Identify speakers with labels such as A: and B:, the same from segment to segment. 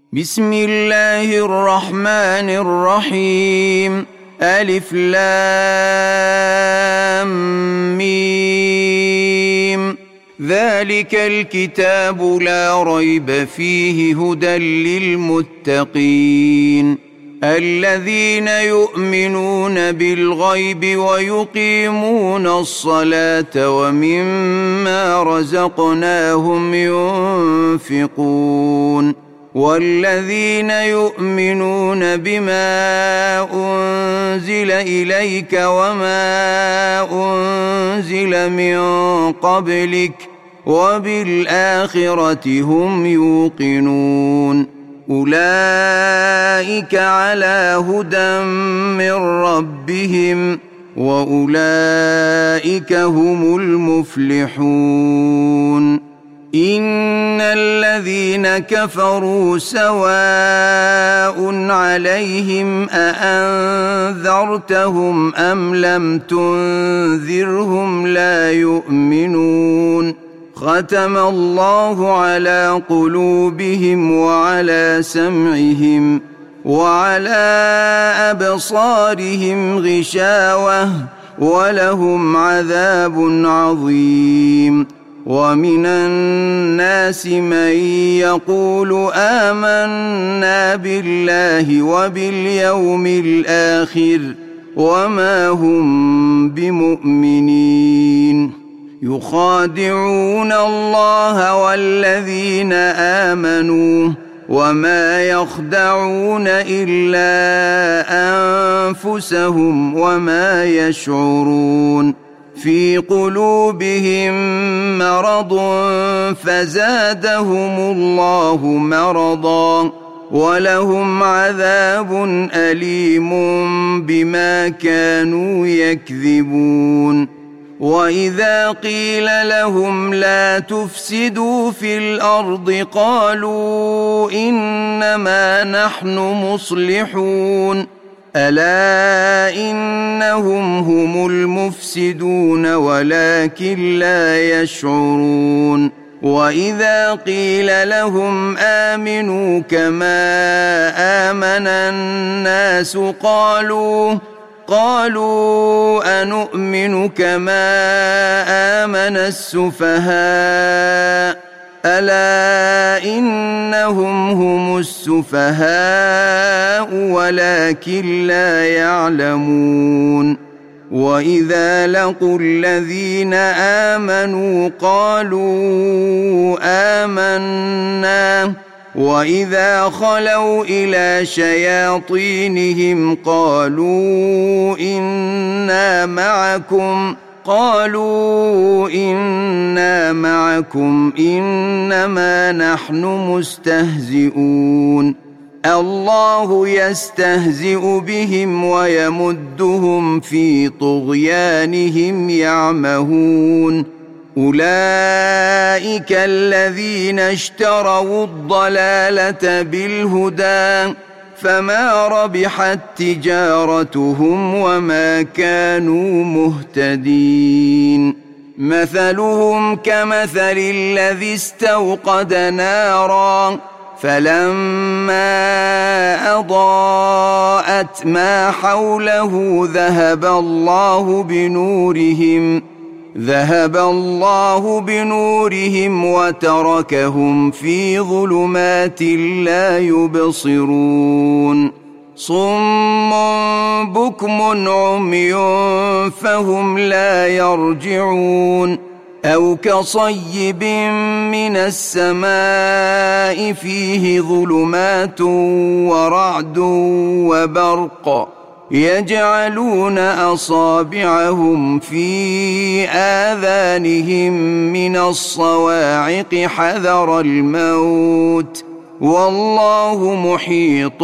A: بسم الله الرحمن الرحيم. ألف لام ميم. ذلك الكتاب لا ريب فيه هدى للمتقين الذين يؤمنون بالغيب ويقيمون الصلاة ومما رزقناهم ينفقون والذين يؤمنون بما أنزل إليك وما أنزل من قبلك وبالآخرة هم يوقنون أولئك على هدى من ربهم وأولئك هم المفلحون إن الذين كفروا سواء عليهم أأنذرتهم أم لم تنذرهم لا يؤمنون ختم الله على قلوبهم وعلى سمعهم وعلى أبصارهم غشاوة ولهم عذاب عظيم ومن الناس من يقول آمنا بالله وباليوم الآخر وما هم بمؤمنين يخادعون الله والذين آمنوا وما يخدعون إلا أنفسهم وما يشعرون في قلوبهم مرض فزادهم الله مرضا ولهم عذاب أليم بما كانوا يكذبون وإذا قيل لهم لا تفسدوا في الأرض قالوا إنما نحن مصلحون ألا إنهم هم المفسدون ولكن لا يشعرون وإذا قيل لهم آمنوا كما آمن الناس قالوا أنؤمن كما آمن السفهاء ألا إنهم هم السفهاء ولكن لا يعلمون وإذا لقوا الذين آمنوا قالوا آمنا وإذا خلوا إلى شياطينهم قالوا إنا معكم إنما نحن مستهزئون الله يستهزئ بهم ويمدهم في طغيانهم يعمهون أولئك الذين اشتروا الضلالة بالهدى فما ربحت تجارتهم وما كانوا مهتدين مثلهم كمثل الذي استوقد نارا فلما أضاءت ما حوله ذهب الله بنورهم وتركهم في ظلمات لا يبصرون صم بكم عمي فهم لا يرجعون أو كصيب من السماء فيه ظلمات ورعد وبرق يجعلون أصابعهم في آذانهم من الصواعق حذر الموت والله محيط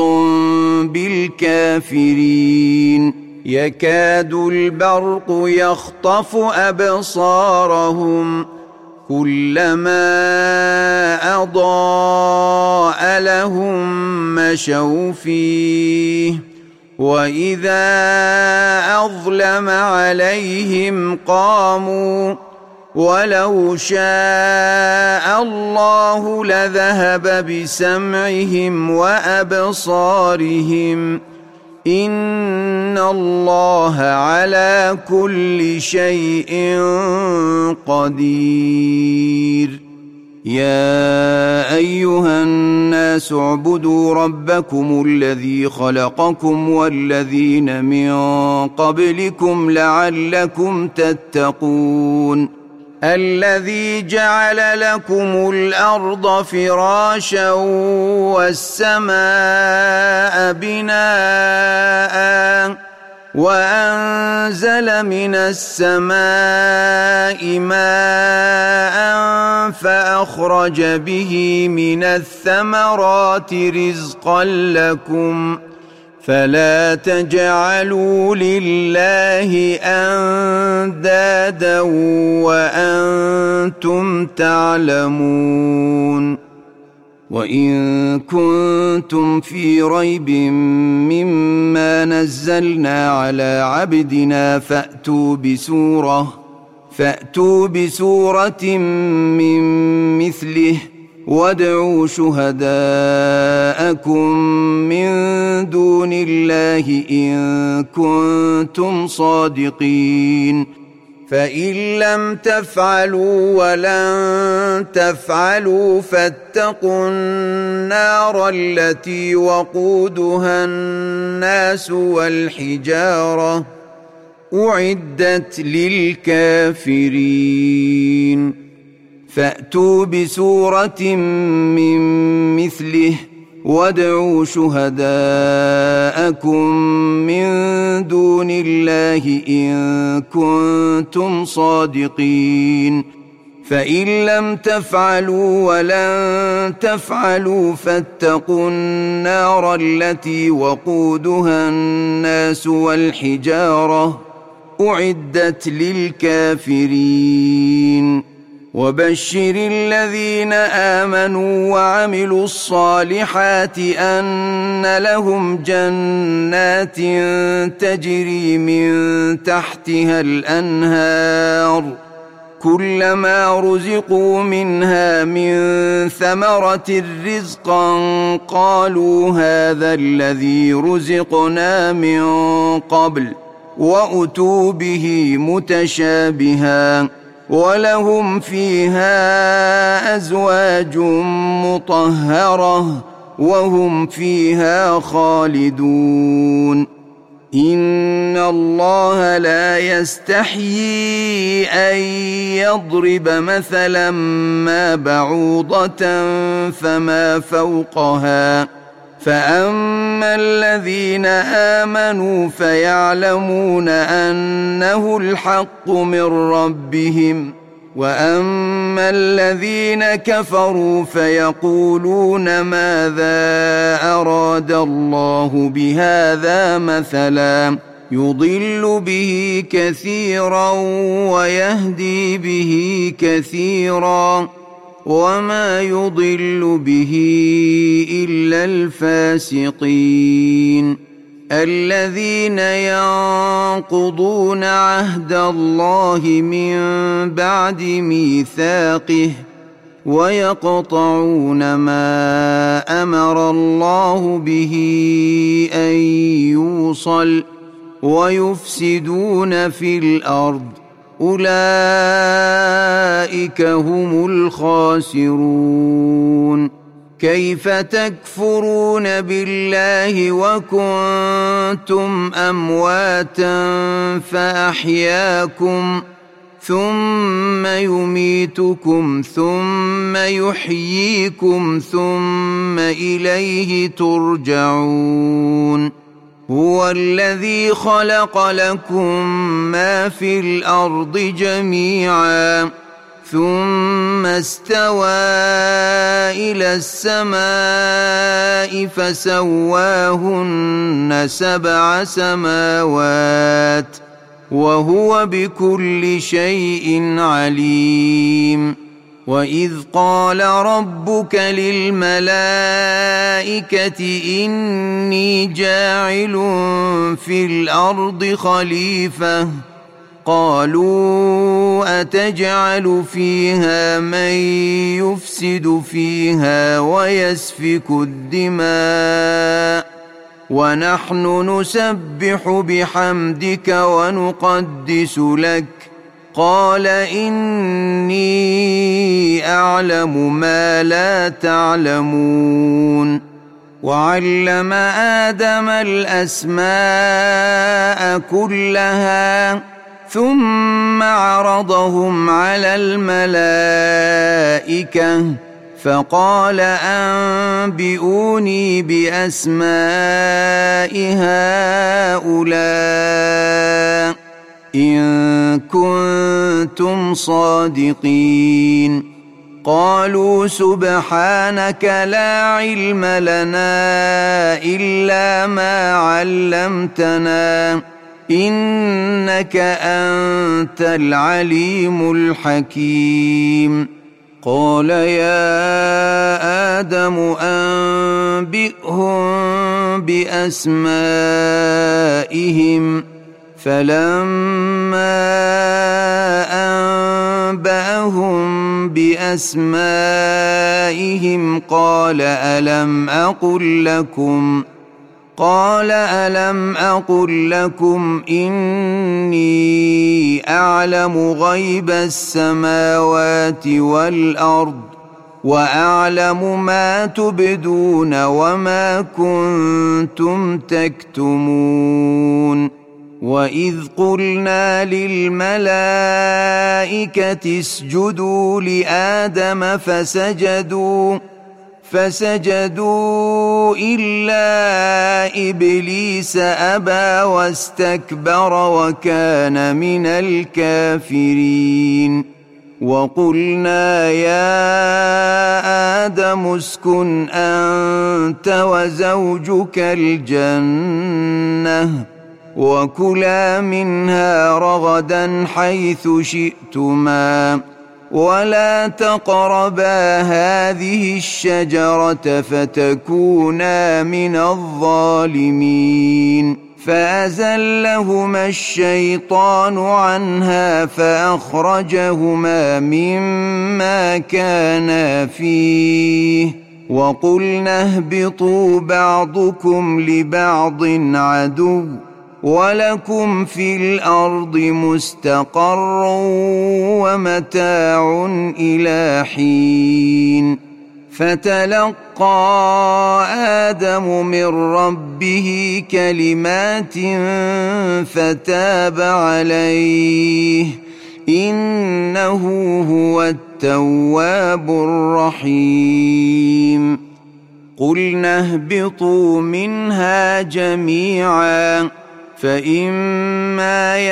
A: بالكافرين يكاد البرق يخطف أبصارهم كلما أضاء لهم مشوا فيه وإذا أظلم عليهم قاموا ولو شاء الله لذهب بسمعهم وأبصارهم إن الله على كل شيء قدير يا أيها الناس اعبدوا ربكم الذي خلقكم والذين من قبلكم لعلكم تتقون الذي جعل لكم الأرض فراشا والسماء بناء وأنزل من السماء ماء فأخرج به من الثمرات رزقا لكم فلا تجعلوا لله أندادا وأنتم تعلمون وإن كنتم في ريب مما نزلنا على عبدنا فأتوا بسورة من مثله وادعوا شهداءكم من دون الله إن كنتم صادقين فإن لم تفعلوا ولن تفعلوا فاتقوا النار التي وقودها الناس والحجارة أعدت للكافرين فأتوا بسورة من مثله وادعوا شهداءكم من دون الله إن كنتم صادقين فإن لم تفعلوا ولن تفعلوا فاتقوا النار التي وقودها الناس والحجارة أعدت للكافرين وبشر الذين آمنوا وعملوا الصالحات أن لهم جنات تجري من تحتها الأنهار كلما رزقوا منها من ثمرة رزقا قالوا هذا الذي رزقنا من قبل وأتوا به متشابها ولهم فيها أزواج مطهرة وهم فيها خالدون إن الله لا يستحيي أن يضرب مثلا ما بعوضة فما فوقها فأما الذين آمنوا فيعلمون أنه الحق من ربهم وأما الذين كفروا فيقولون ماذا أراد الله بهذا مثلا يضل به كثيرا ويهدي به كثيرا وما يضل به إلا الفاسقين الذين ينقضون عهد الله من بعد ميثاقه ويقطعون ما أمر الله به أن يوصل ويفسدون في الأرض أولئك هم الخاسرون كيف تكفرون بالله وكنتم أمواتا فأحياكم ثم يميتكم ثم يحييكم ثم إليه ترجعون هو الذي خلق لكم ما في الأرض جميعا ثم استوى إلى السماء فسواهن 7 سماوات وهو بكل شيء عليم وإذ قال ربك للملائكة إني جاعل في الأرض خليفة قالوا أتجعل فيها من يفسد فيها ويسفك الدماء ونحن نسبح بحمدك ونقدس لك قال إني أعلم ما لا تعلمون وعلم آدم الأسماء كلها ثم عرضهم على الملائكة فقال أنبئوني بأسماء هؤلاء إن كنتم صادقين قالوا سبحانك لا علم لنا إلا ما علمتنا إنك أنت العليم الحكيم قال يا آدم أنبئهم بأسمائهم فلما أنبأهم بأسمائهم قال ألم أقل لكم إني أعلم غيب السماوات والأرض وأعلم ما تبدون وما كنتم تكتمون وإذ قلنا للملائكة اسجدوا لآدم فسجدوا إلا إبليس أبى واستكبر وكان من الكافرين وقلنا يا آدم اسكن أنت وزوجك الجنة وكلا منها رغدا حيث شئتما ولا تقربا هذه الشجرة فتكونا من الظالمين فأزلهما الشيطان عنها فأخرجهما مما كانا فيه وقلنا اهبطوا بعضكم لبعض عدو ولكم في الأرض مستقر ومتاع إلى حين فتلقى آدم من ربه كلمات فتاب عليه إنه هو التواب الرحيم قلنا اهبطوا منها جميعا فإما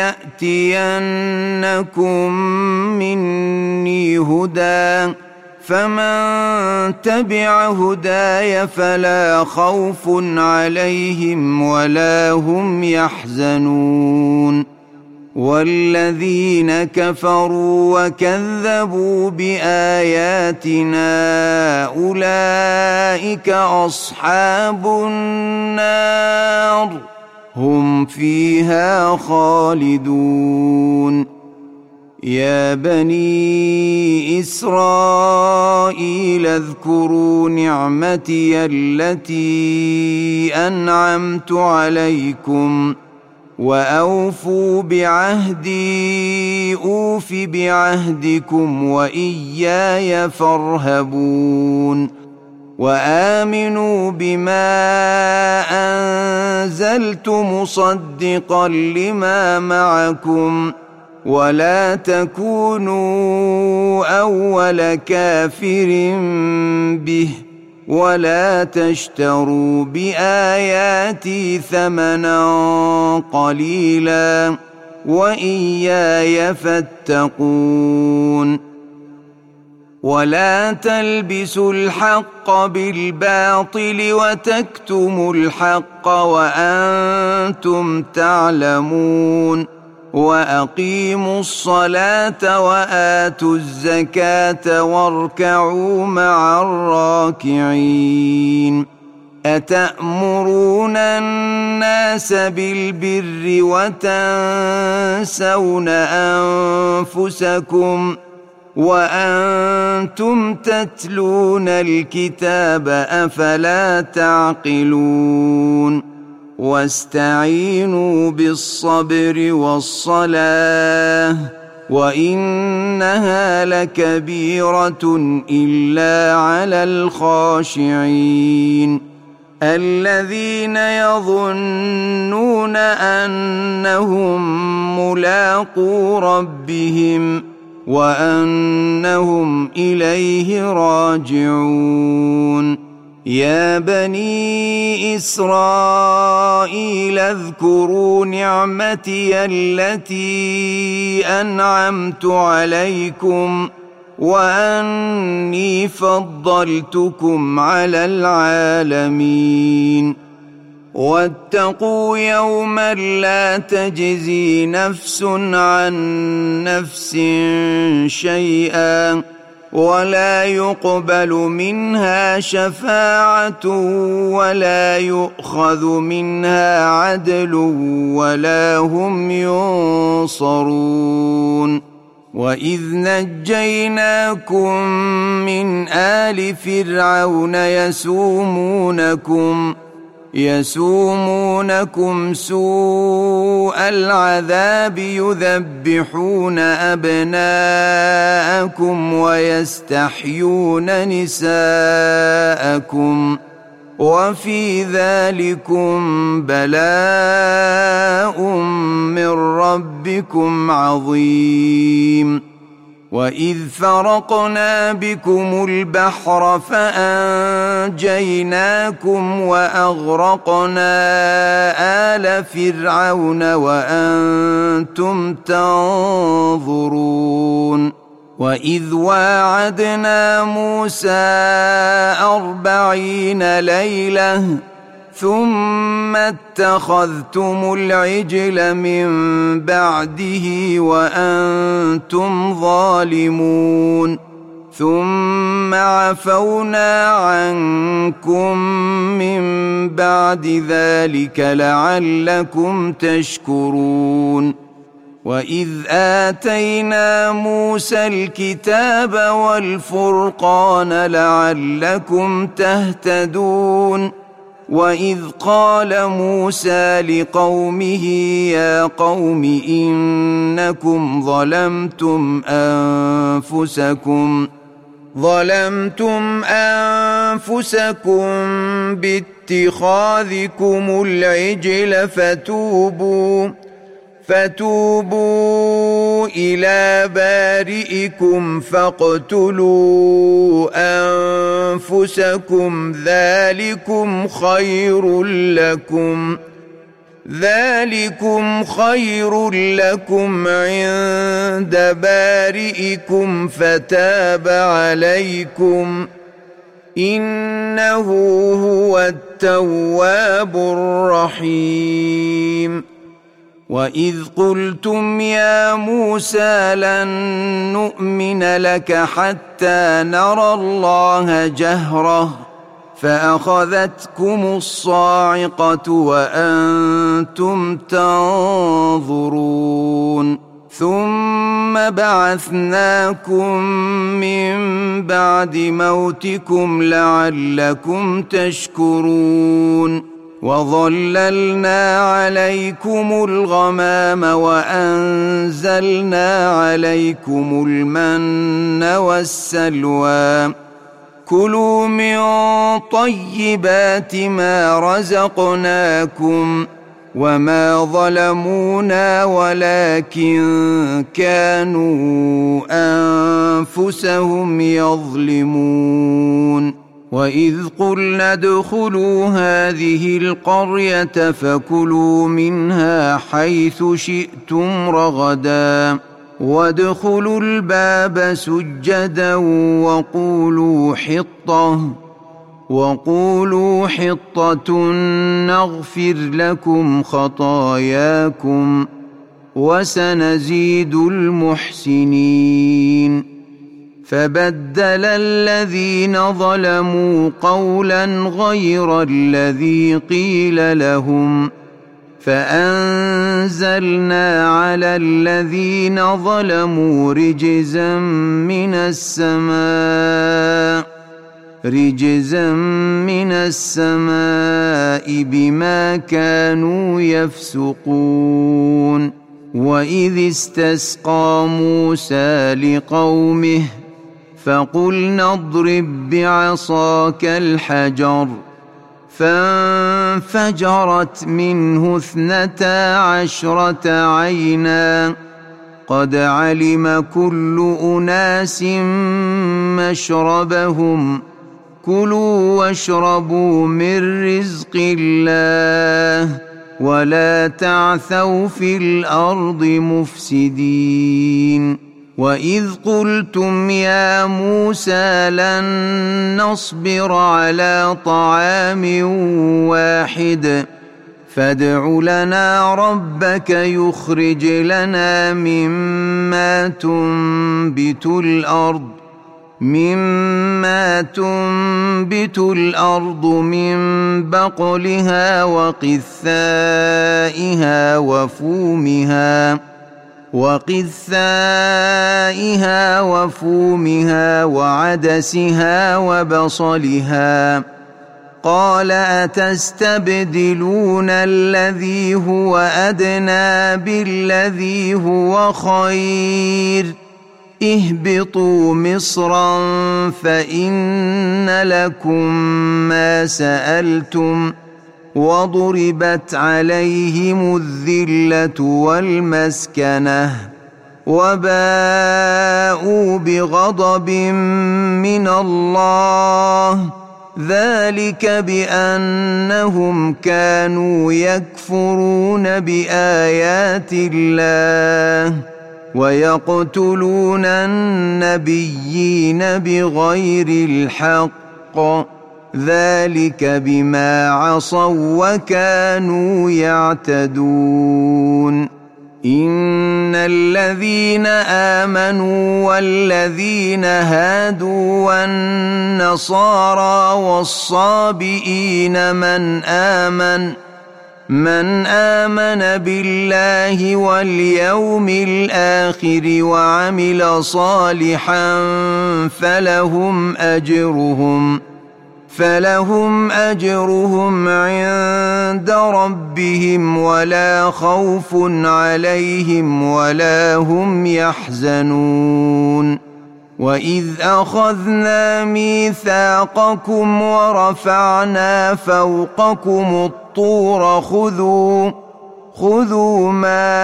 A: يأتينكم مني هدى فمن تبع هداي فلا خوف عليهم ولا هم يحزنون والذين كفروا وكذبوا بآياتنا أولئك أصحاب النار هم فيها خالدون يا بني إسرائيل اذكروا نعمتي التي أنعمت عليكم وأوفوا بعهدي أوف بعهدكم وإياي فارهبون وآمنوا بما أنزلت مصدقا لما معكم ولا تكونوا أول كافر به ولا تشتروا بآياتي ثمنا قليلا وإياي فاتقون ولا تلبسوا الحق بالباطل وتكتموا الحق وأنتم تعلمون وأقيموا الصلاة وآتوا الزكاة واركعوا مع الراكعين أتأمرون الناس بالبر وتنسون أنفسكم وأنتم تتلون الكتاب أفلا تعقلون واستعينوا بالصبر والصلاة وإنها لكبيرة إلا على الخاشعين الذين يظنون أنهم ملاقو ربهم وأنهم إليه راجعون يا بني إسرائيل اذكروا نعمتي التي أنعمت عليكم وأني فضلتكم على العالمين واتقوا يوما لا تجزي نفس عن نفس شيئا ولا يقبل منها شفاعة ولا يؤخذ منها عدل ولا هم ينصرون وإذ نجيناكم من آل فرعون يسومونكم سوء العذاب يذبحون أبناءكم ويستحيون نساءكم وفي ذلكم بلاء من ربكم عظيم وإذ فرقنا بكم البحر فأنجيناكم وأغرقنا آل فرعون وأنتم تنظرون وإذ واعدنا موسى 40 ليلة ثم اتخذتم العجل من بعده وأنتم ظالمون ثم عفونا عنكم من بعد ذلك لعلكم تشكرون وإذ آتينا موسى الكتاب والفرقان لعلكم تهتدون وإذ قال موسى لقومه يا قوم إنكم ظلمتم أنفسكم باتخاذكم العجل فتوبوا إلى بارئكم فاقتلوا أنفسكم ذلكم خير لكم عند بارئكم فتاب عليكم إنه هو التواب الرحيم وإذ قلتم يا موسى لن نؤمن لك حتى نرى الله جهرة فأخذتكم الصاعقة وأنتم تنظرون ثم بعثناكم من بعد موتكم لعلكم تشكرون وظللنا عليكم الغمام وأنزلنا عليكم المن والسلوى كلوا من طيبات ما رزقناكم وما ظلمونا ولكن كانوا أنفسهم يظلمون وإذ قلنا ادخلوا هذه القرية فكلوا منها حيث شئتم رغدا وادخلوا الباب سجدا وقولوا حطة نغفر لكم خطاياكم وسنزيد المحسنين فبدل الذين ظلموا قولا غير الذي قيل لهم فأنزلنا على الذين ظلموا رجزا من السماء بما كانوا يفسقون. وإذ استسقى موسى لقومه فقلنا اضرب بعصاك الحجر فانفجرت منه 12 عينا قد علم كل أناس مشربهم كلوا واشربوا من رزق الله ولا تعثوا في الأرض مفسدين. وإذ قلتم يا موسى لن نصبر على طعام واحد فادع لنا ربك يخرج لنا مما تنبت الأرض من بقلها وقثائها وفومها وعدسها وبصلها قال أتستبدلون الذي هو أدنى بالذي هو خير اهبطوا مصرا فإن لكم ما سألتم وضربت عليهم الذلة والمسكنة وباءوا بغضب من الله ذلك بأنهم كانوا يكفرون بآيات الله ويقتلون النبيين بغير الحق ذلك بما عصوا وكانوا يعتدون. إن الذين آمنوا والذين هادوا والنصارى والصابئين من آمن بالله واليوم الآخر وعمل صالحا فلهم أجرهم عند ربهم ولا خوف عليهم ولا هم يحزنون. وإذ أخذنا ميثاقكم ورفعنا فوقكم الطور خذوا ما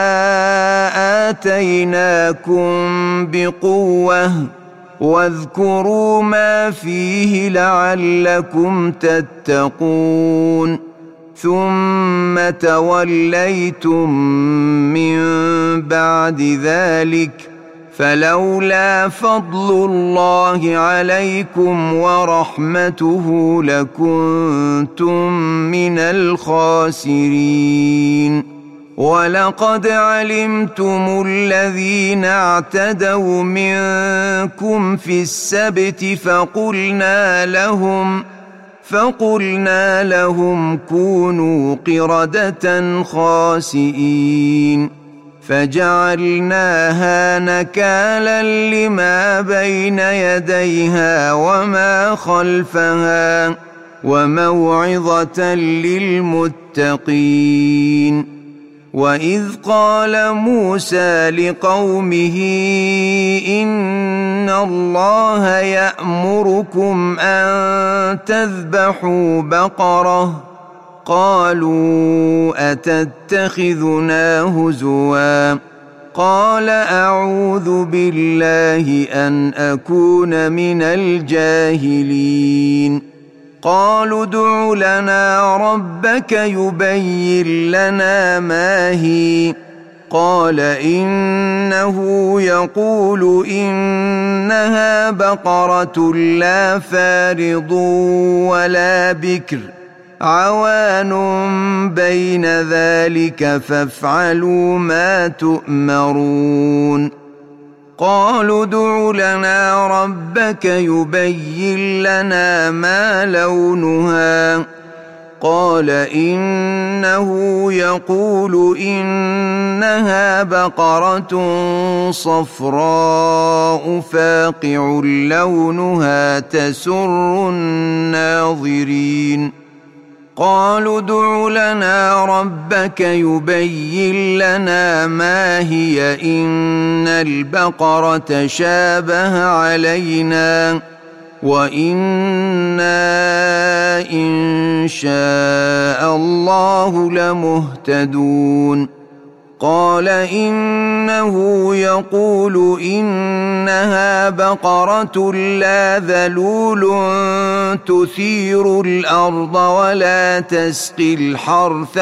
A: آتيناكم بقوة واذكروا ما فيه لعلكم تتقون. ثم توليتم من بعد ذلك فلولا فضل الله عليكم ورحمته لكنتم من الخاسرين. ولقد علمتم الذين اعتدوا منكم في السبت فقلنا لهم كونوا قردة خاسئين فجعلناها نكالا لما بين يديها وما خلفها وموعظة للمتقين. وإذ قال موسى لقومه إن الله يأمركم أن تذبحوا بقرة قالوا أتتخذنا هزوا قال أعوذ بالله أن أكون من الجاهلين. قالوا ادع لنا ربك يبين لنا ما هي قال إنه يقول إنها بقرة لا فارض ولا بكر عوان بين ذلك فافعلوا ما تؤمرون. قالوا ادع لنا ربك يبين لنا ما لونها قال إنه يقول إنها بقرة صفراء فاقع لونها تسر الناظرين قالوا ادع لنا ربك يبين لنا ما هي إن البقرة شابه علينا وإنا إن شاء الله لمهتدون قال إنه يقول إنها بقرة لا ذلول تثير الأرض ولا تسقي الحرث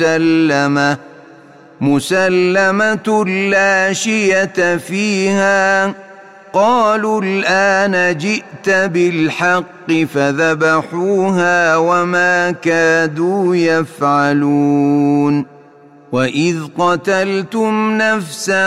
A: مسلمة لا شية فيها قالوا الآن جئت بالحق فذبحوها وما كادوا يفعلون وإذ قتلتم نفسا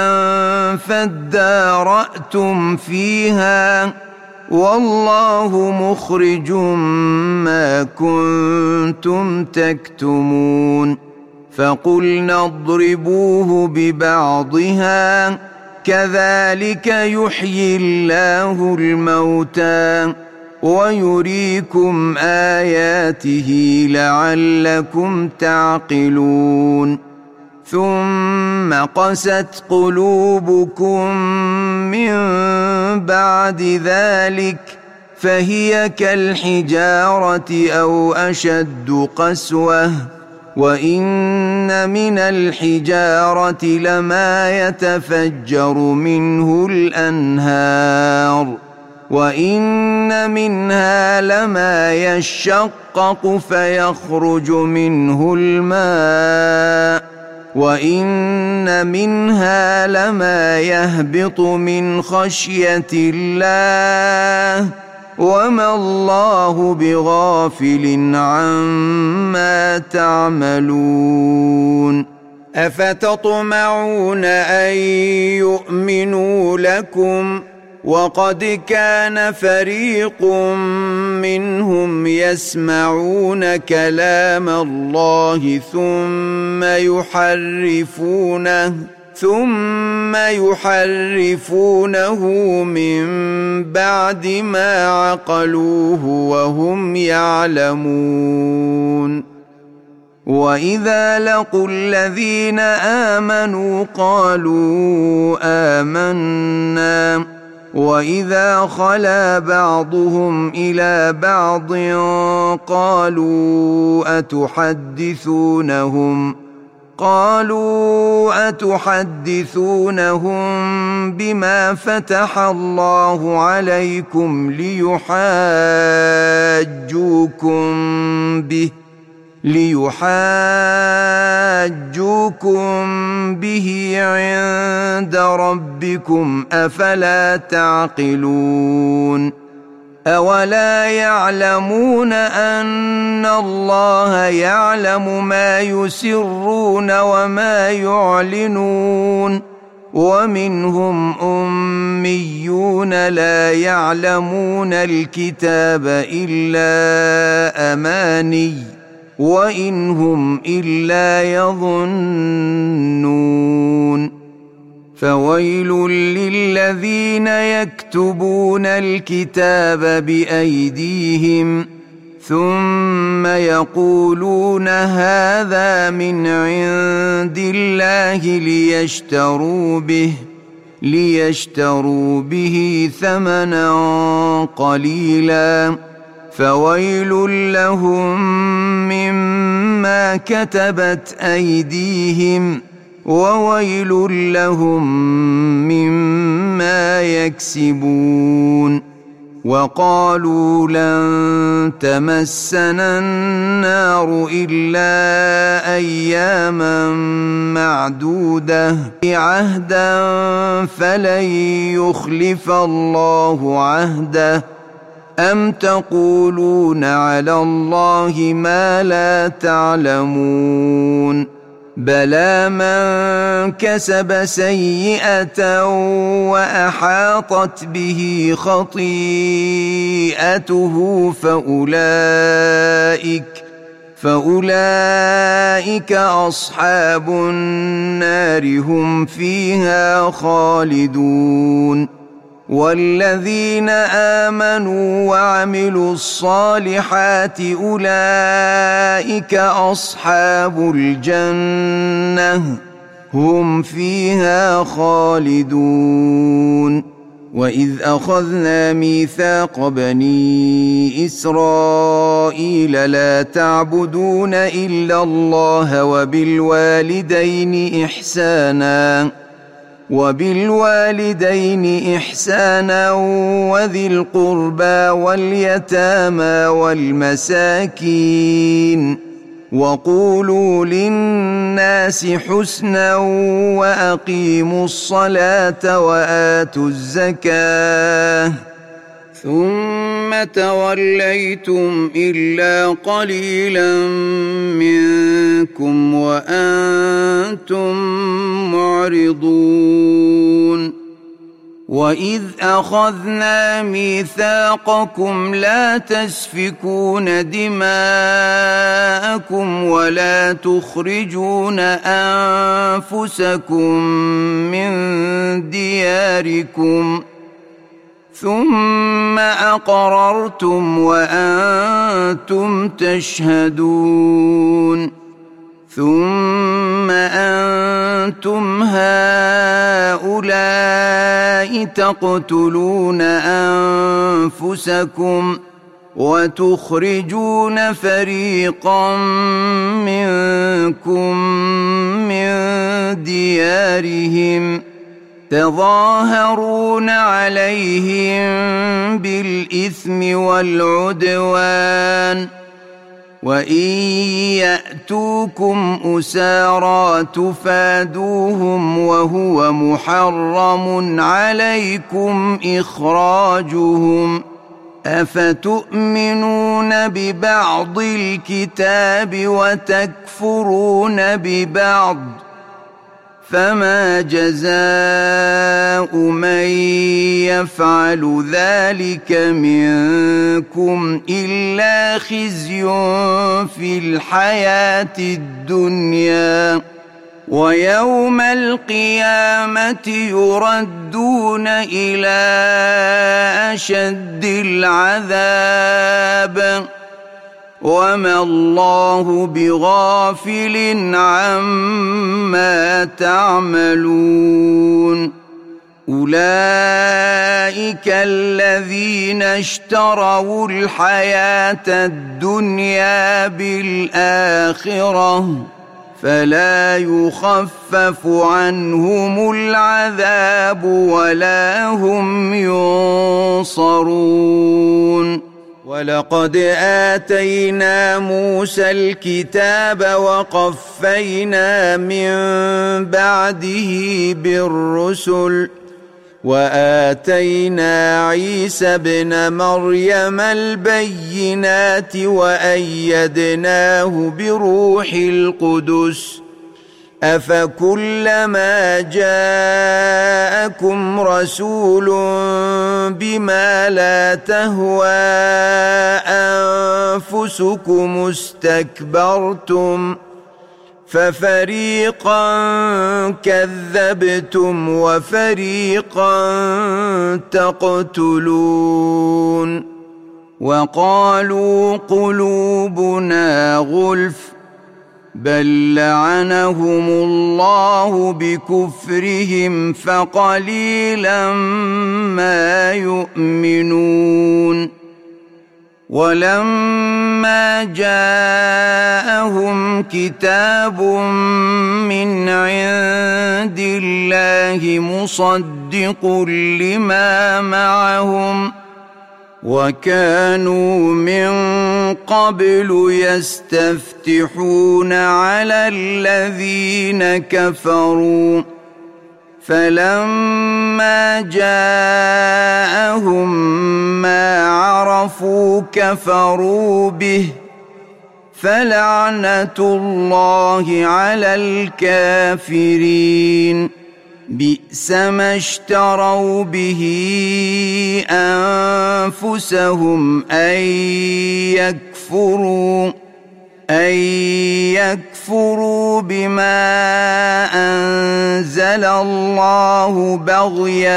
A: فادارأتم فيها والله مخرج ما كنتم تكتمون فقلنا اضربوه ببعضها كذلك يحيي الله الموتى ويريكم آياته لعلكم تعقلون ثم قست قلوبكم من بعد ذلك فهي كالحجارة أو أشد قسوة وإن من الحجارة لما يتفجر منه الأنهار وإن منها لما يشقق فيخرج منه الماء وإن منها لما يهبط من خشية الله وما الله بغافل عما تعملون أفتطمعون أن يؤمنوا لكم وقد كان فريق منهم يسمعون كلام الله ثم يحرفونه من بعد ما عقلوه وهم يعلمون وإذا لقوا الذين آمنوا قالوا آمنا وإذا خلا بعضهم إلى بعض قالوا أتحدثونهم بما فتح الله عليكم ليحاجوكم به عند ربكم أفلا تعقلون أولا يعلمون أن الله يعلم ما يسرون وما يعلنون ومنهم أميون لا يعلمون الكتاب إلا أماني وإن هم إلا يظنون فويل للذين يكتبون الكتاب بأيديهم ثم يقولون هذا من عند الله ليشتروا به ثمنا قليلا فويل لهم مما كتبت أيديهم وويل لهم مما يكسبون وقالوا لن تمسنا النار إلا أياما معدودة عهدا فلن يخلف الله عهده أم تقولون على الله ما لا تعلمون بلى من كسب سيئة وأحاطت به خطيئته فأولئك أصحاب النار هم فيها خالدون والذين آمنوا وعملوا الصالحات أولئك أصحاب الجنة هم فيها خالدون وإذ أخذنا ميثاق بني إسرائيل لا تعبدون إلا الله وبالوالدين إحسانا وذي القربى واليتامى والمساكين وقولوا للناس حسنا وأقيموا الصلاة وآتوا الزكاة ثم توليتم إلا قليلا منكم وأنتم معرضون وإذ أخذنا ميثاقكم لا تسفكون دماءكم ولا تخرجون أنفسكم من دياركم ثم أقررتم وأنتم تشهدون ثم أنتم هؤلاء تقتلون أنفسكم وتخرجون فريقا منكم من ديارهم تظاهرون عليهم بالإثم والعدوان وإن يأتوكم أسارى تفادوهم وهو محرم عليكم إخراجهم أفتؤمنون ببعض الكتاب وتكفرون ببعض فما جزاء من يفعل ذلك منكم إلا خزي في الحياة الدنيا ويوم القيامة يردون إلى أشد العذاب وما الله بغافل عما تعملون أولئك الذين اشتروا الحياة الدنيا بالآخرة فلا يخفف عنهم العذاب ولا هم ينصرون ولقد آتينا موسى الكتاب وقفينا من بعده بالرسل وآتينا عيسى ابن مريم البينات وأيدناه بروح القدس أفكلما جاءكم رسول بما لا تهوى أنفسكم استكبرتم ففريقا كذبتم وفريقا تقتلون وقالوا قلوبنا غلف بل لعنهم الله بكفرهم فقليلا ما يؤمنون ولما جاءهم كتاب من عند الله مصدق لما معهم وكانوا من قبل يستفتحون على الذين كفروا فلما جاءهم ما عرفوا كفروا به فلعنة الله على الكافرين بئس ما اشتروا به أنفسهم أن يكفروا بما أنزل الله بغيا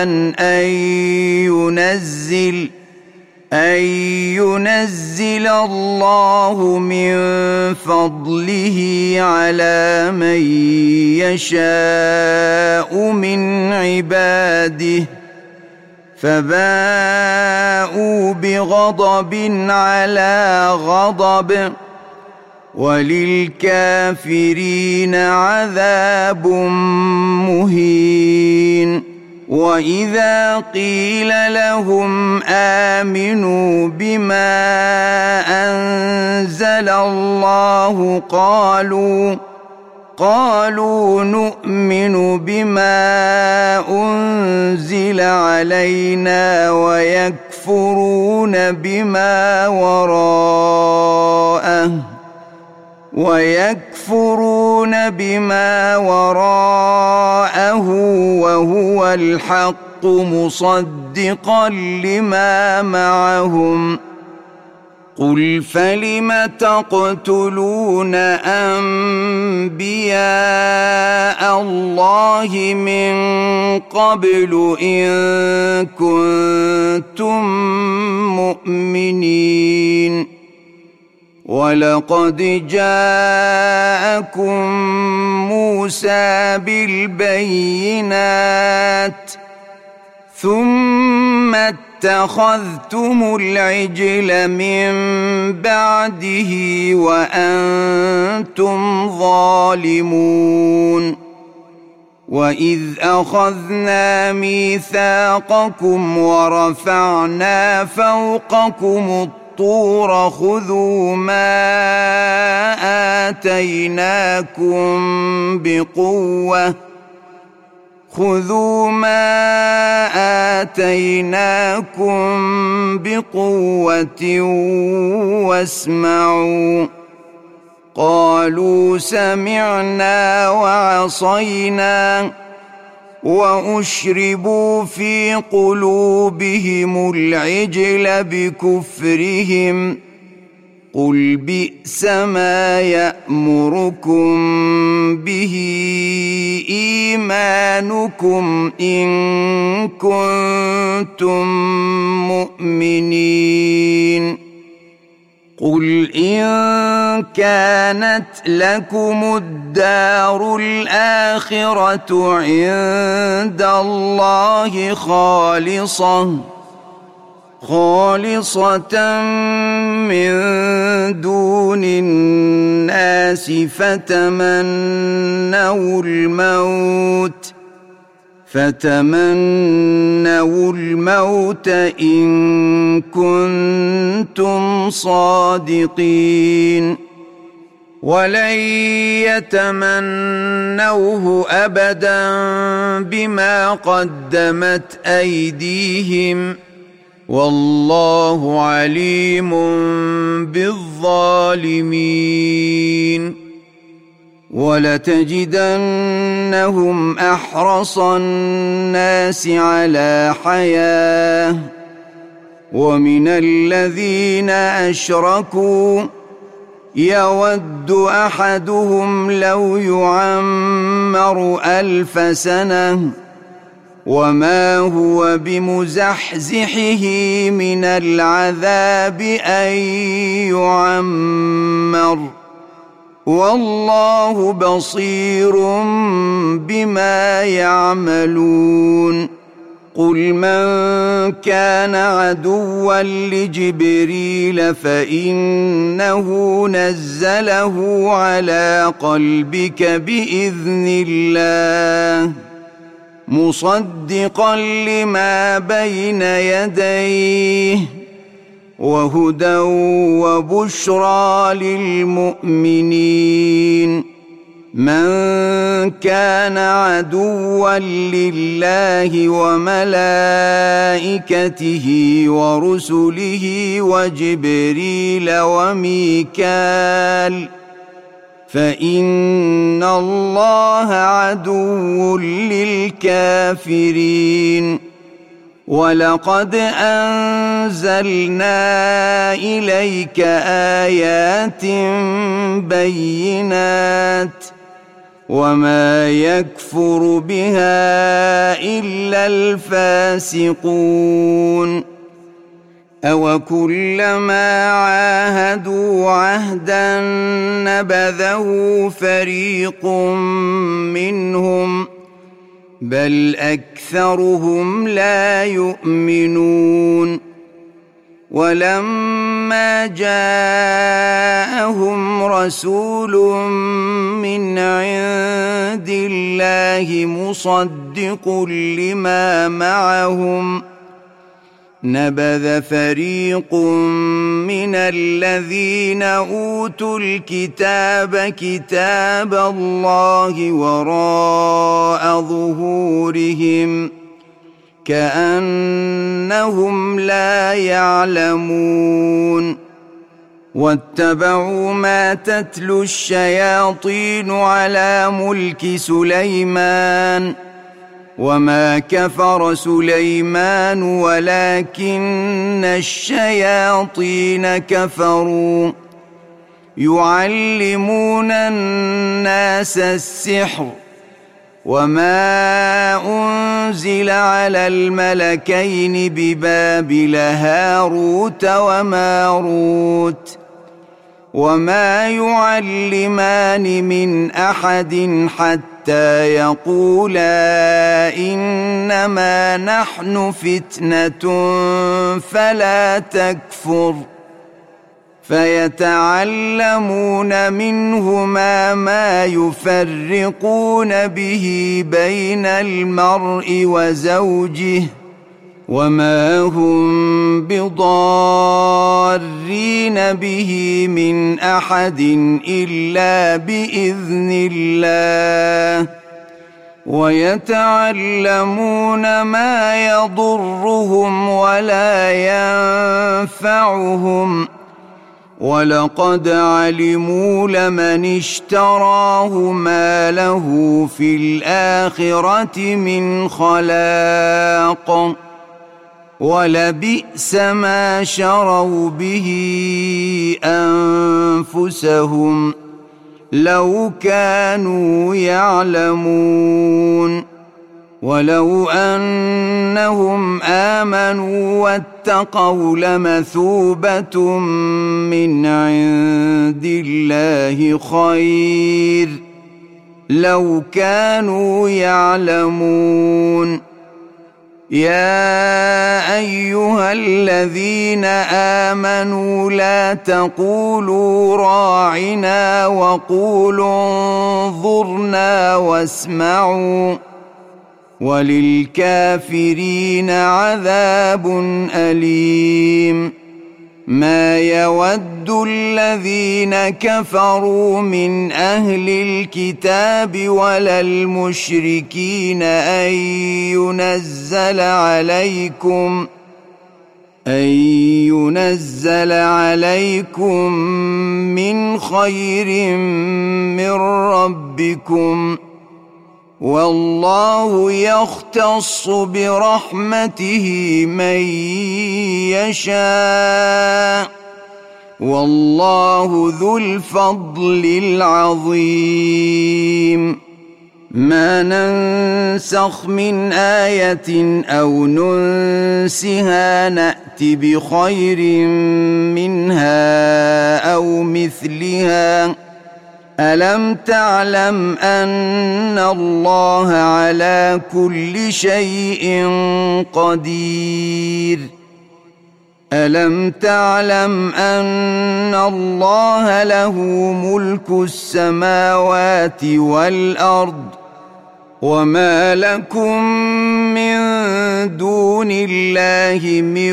A: أن ينزل الله من فضله على من يشاء من عباده فباءوا بغضب على غضب وللكافرين عذاب مهين وإذا قيل لهم آمنوا بما أنزل الله قالوا نؤمن بما أنزل علينا ويكفرون بما وراءه وهو الحق مصدقا لما معهم قل فلم تقتلون أنبياء الله من قبل إن كنتم مؤمنين ولقد جاءكم موسى بالبينات ثم اتخذتم العجل من بعده وأنتم ظالمون وإذ أخذنا ميثاقكم ورفعنا فوقكم الطور خذوا ما آتيناكم بقوة واسمعوا قالوا سمعنا وعصينا وأشربوا في قلوبهم العجل بكفرهم قل بئس ما يأمركم به إيمانكم إن كنتم مؤمنين قل إن كانت لكم الدار الآخرة عند الله خالصة من دون الناس فتمنوا الموت إن كنتم صادقين ولن يتمنوه أبدا بما قدمت أيديهم والله عليم بالظالمين ولتجدنهم أحرص الناس على حياة ومن الذين أشركوا يود أحدهم لو يعمر 1000 سنة وما هو بمزحزحه من العذاب أن يعمر والله بصير بما يعملون قل من كان عدوا لجبريل فإنه نزله على قلبك بإذن الله مصدقا لما بين يديه وهدى وبشرى للمؤمنين من كان عدوا لله وملائكته ورسله وجبريل وميكال فإن الله عدو للكافرين ولقد أنزلنا إليك آيات بينات وما يكفر بها إلا الفاسقون أوكلما عاهدوا عهدا نبذه فريق منهم بل أكثرهم لا يؤمنون ولما جاءهم رسول من عند الله مصدق لما معهم نبذ فريق من الذين أوتوا الكتاب كتاب الله وراء ظهورهم كأنهم لا يعلمون واتبعوا ما تتلو الشياطين على ملك سليمان وما كفر سليمان ولكن الشياطين كفروا يعلمون الناس السحر وما أنزل على الملكين ببابل هاروت وماروت وما يعلمان من أحد حتى يقولا إنما نحن فتنة فلا تكفر فيتعلمون منهما ما يفرقون به بين المرء وزوجه وما هم بضارين به من أحد إلا بإذن الله ويتعلمون ما يضرهم ولا ينفعهم ولقد علموا لمن اشتراه ما له في الآخرة من خلاق ولبئس ما شروا به أنفسهم لو كانوا يعلمون ولو أنهم آمنوا واتقوا لمثوبة من عند الله خير لو كانوا يعلمون يا أيها الذين آمنوا لا تقولوا راعنا وقولوا انظرنا واسمعوا وللكافرين عذاب أليم ما يود الذين كفروا من أهل الكتاب ولا المشركين أن ينزل عليكم من خير من ربكم والله يختص برحمته من يشاء والله ذو الفضل العظيم ما ننسخ من آية أو ننسها نأت بخير منها أو مثلها ألم تعلم أن الله على كل شيء قدير ألم تعلم أن الله له ملك السماوات والأرض وما لكم من دون الله من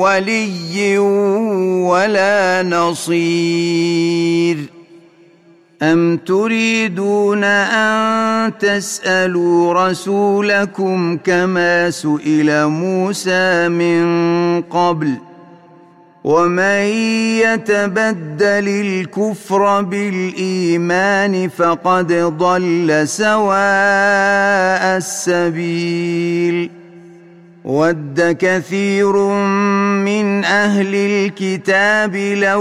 A: ولي ولا نصير أم تريدون أن تسألوا رسولكم كما سئل موسى من قبل ومن يتبدل الكفر بالإيمان فقد ضل سواء السبيل ود كثير من أهل الكتاب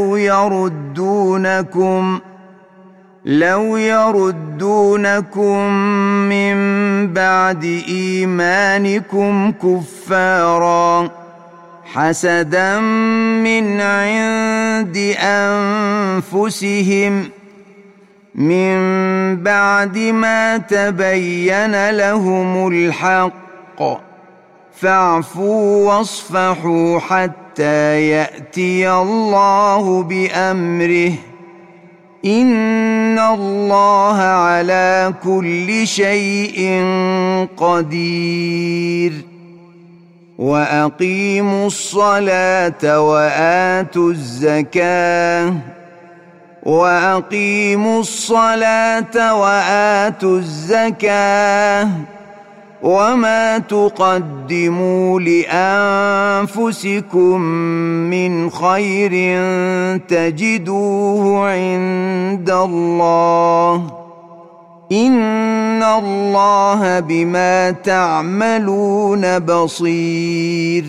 A: لو يردونكم من بعد إيمانكم كفارا حسدا من عند أنفسهم من بعد ما تبين لهم الحق فاعفوا واصفحوا حتى يأتي الله بأمره إن الله على كل شيء قدير وأقيموا الصلاة وآتوا الزكاة وما تقدموا لأنفسكم من خير تجدوه عند الله إن الله بما تعملون بصير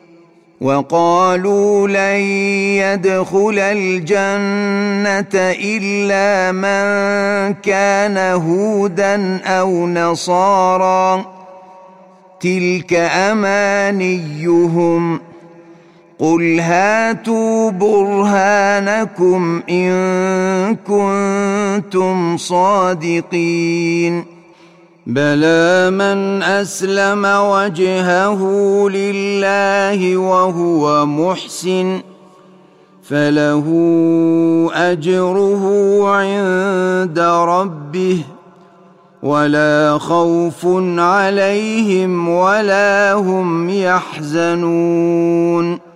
A: وقالوا لن يدخل الجنة إلا من كان هودا أو نصارى تلك أمانيهم قل هاتوا برهانكم إن كنتم صادقين بلى من أسلم وجهه لله وهو محسن فله أجره عند ربه ولا خوف عليهم ولا هم يحزنون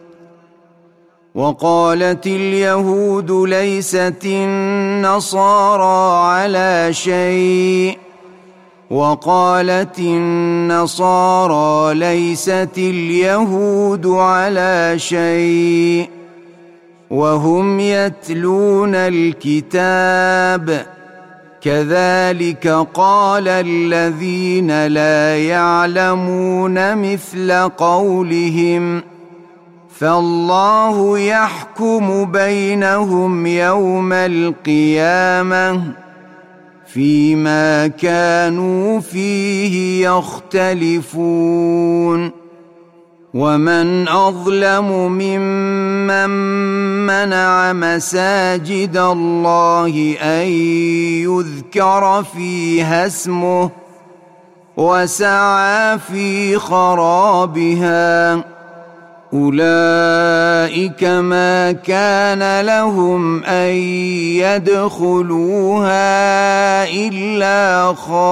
A: وقالت اليهود ليست النصارى على شيء وقالت النصارى ليست اليهود على شيء وهم يتلون الكتاب كذلك قال الذين لا يعلمون مثل قولهم فالله يحكم بينهم يوم القيامة فيما كانوا فيه يختلفون ومن أظلم ممن منع مساجد الله أن يذكر فيها اسمه وسعى في خرابها أولئك ما كان لهم أن يدخلوها إلا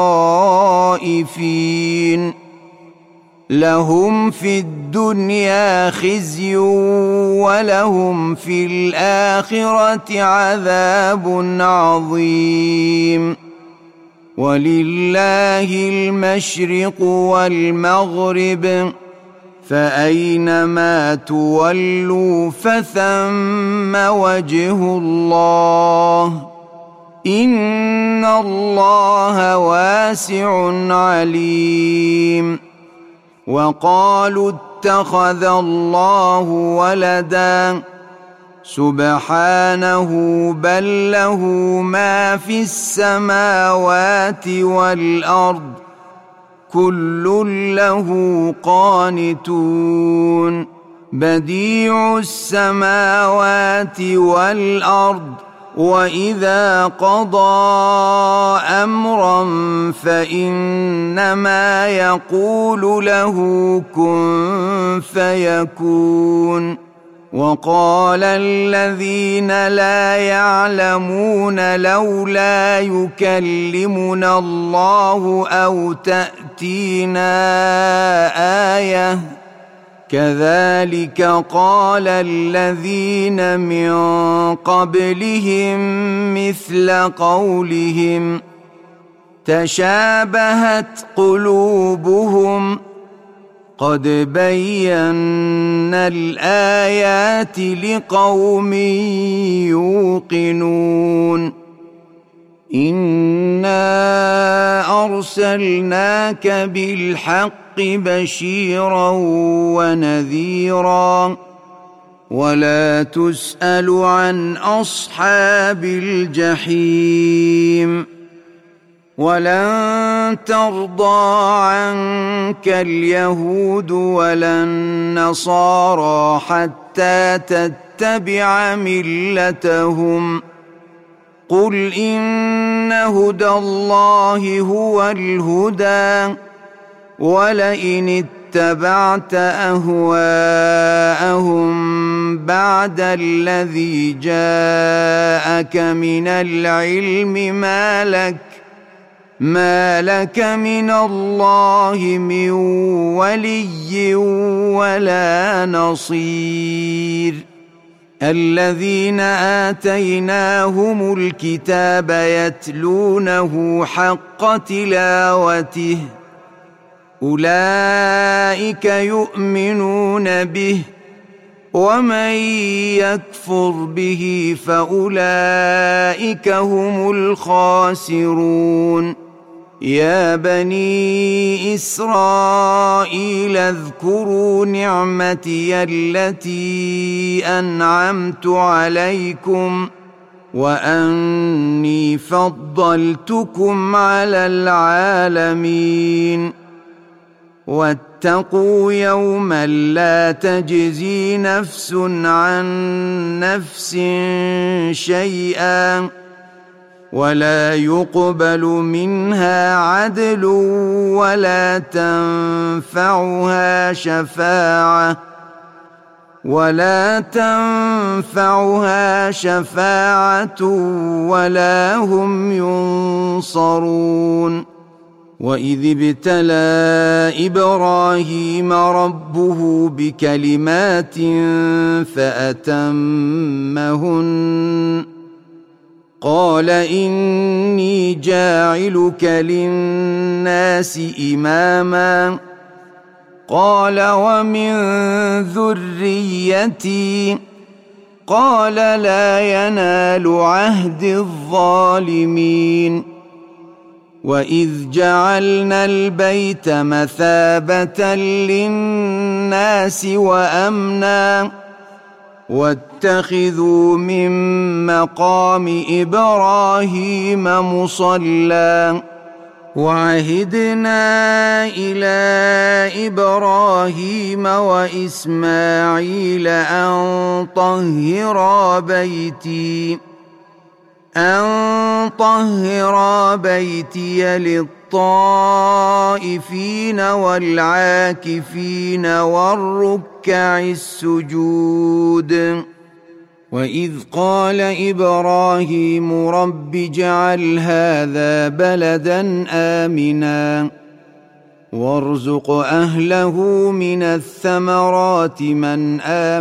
A: خائفين لهم في الدنيا خزي ولهم في الآخرة عذاب عظيم ولله المشرق والمغرب فأينما تولوا فثم وجه الله إن الله واسع عليم وقالوا اتخذ الله ولدا سبحانه بل له ما في السماوات والأرض كل له قانتون بديع السماوات والأرض وإذا قضى أمرا فإنما يقول له كن فيكون وقال الذين لا يعلمون لولا يكلمنا الله أو تأتينا آية كذلك قال الذين من قبلهم مثل قولهم تشابهت قلوبهم قد بينا الآيات لقوم يوقنون إنا أرسلناك بالحق بشيرا ونذيرا ولا تسأل عن أصحاب الجحيم ولن ترضى عنك اليهود ولا النصارى حتى تتبع ملتهم قل إن هدى الله هو الهدى ولئن اتبعت أهواءهم بعد الذي جاءك من العلم ما لك من الله من ولي ولا نصير الذين آتيناهم الكتاب يتلونه حق تلاوته أولئك يؤمنون به ومن يكفر به فأولئك هم الخاسرون يا بني إسرائيل اذكروا نعمتي التي أنعمت عليكم وأني فضلتكم على العالمين واتقوا يوما لا تجزي نفس عن نفس شيئا ولا يقبل منها عدل ولا تنفعها شفاعة ولا هم ينصرون وإذ ابتلى إبراهيم ربه بكلمات فأتمهن قال إني جاعلك للناس إماما قال ومن ذريتي قال لا ينال عهد الظالمين وإذ جعلنا البيت مثابة للناس وأمنا واتخذوا من مقام إبراهيم مصلى وعهدنا إلى إبراهيم وإسماعيل أن طهرا بيتي للطائفين والعاكفين والركع السجود وإذ قال إبراهيم رب اجعل هذا بلدا آمنا وارزق أهله من الثمرات من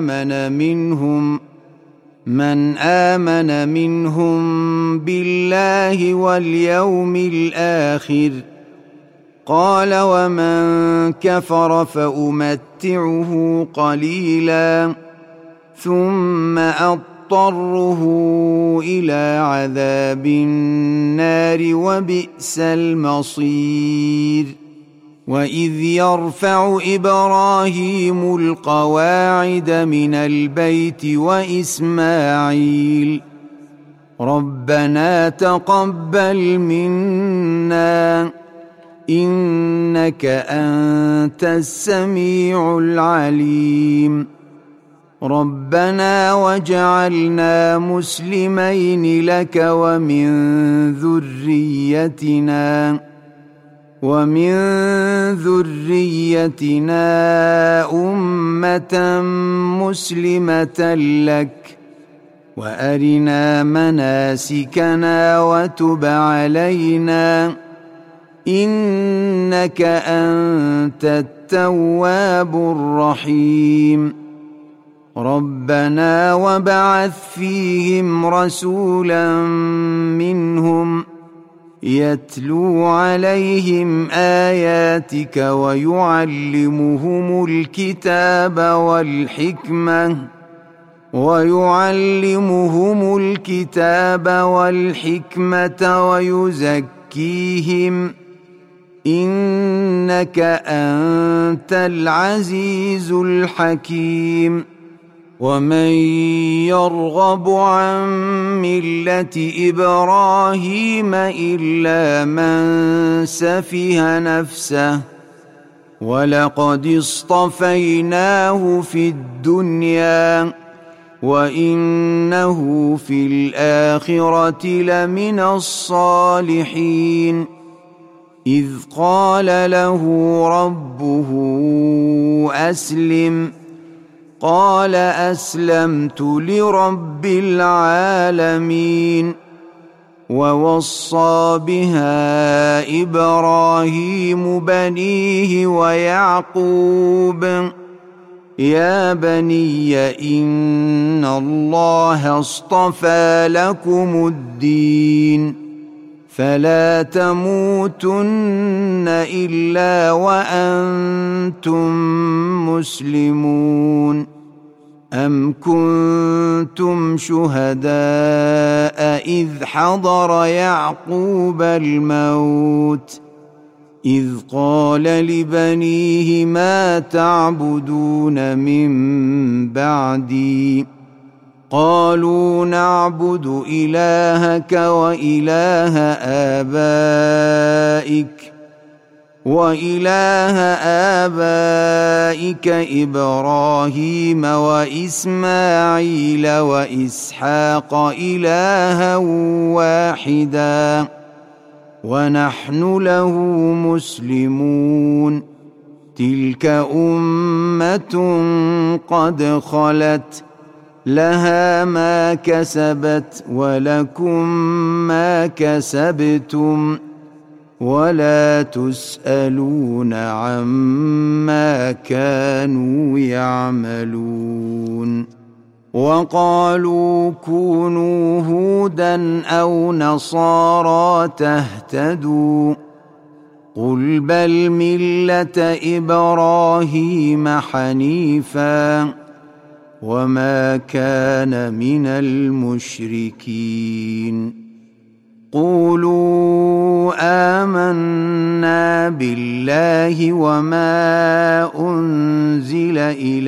A: آمن منهم بالله واليوم الآخر قال ومن كفر فأمتعه قليلا ثم أضطره إلى عذاب النار وبئس المصير وإذ يرفع إبراهيم القواعد من البيت وإسماعيل ربنا تقبل منا إنك أنت السميع العليم ربنا وجعلنا مسلمين لك ومن ذريتنا أمة مسلمة لك وأرنا مناسكنا وتب علينا إنك أنت التواب الرحيم ربنا وابعث فيهم رسولا منهم يتلو عليهم آياتك ويعلمهم الكتاب والحكمة ويزكيهم إنك أنت العزيز الحكيم ومن يرغب عن ملة إبراهيم إلا من سفه نفسه ولقد اصطفيناه في الدنيا وإنه في الآخرة لمن الصالحين إذ قال له ربه أسلم قال أسلمت لرب العالمين ووصى بها إبراهيم بنيه ويعقوب يا بني إن الله اصطفى لكم الدين فلا تموتن إلا وأنتم مسلمون أم كنتم شهداء إذ حضر يعقوب الموت إذ قال لبنيه ما تعبدون من بعدي قالوا نعبد إلهك وإله آبائك إبراهيم وإسماعيل وإسحاق إلها واحدا ونحن له مسلمون تلك أمة قد خلت لها ما كسبت ولكم ما كسبتم ولا تسألون عما كانوا يعملون وقالوا كونوا هودا أو نصارى تهتدوا قل بل ملة إبراهيم حنيفا وما كان من المشركين قولوا آمنا بالله وما أنزل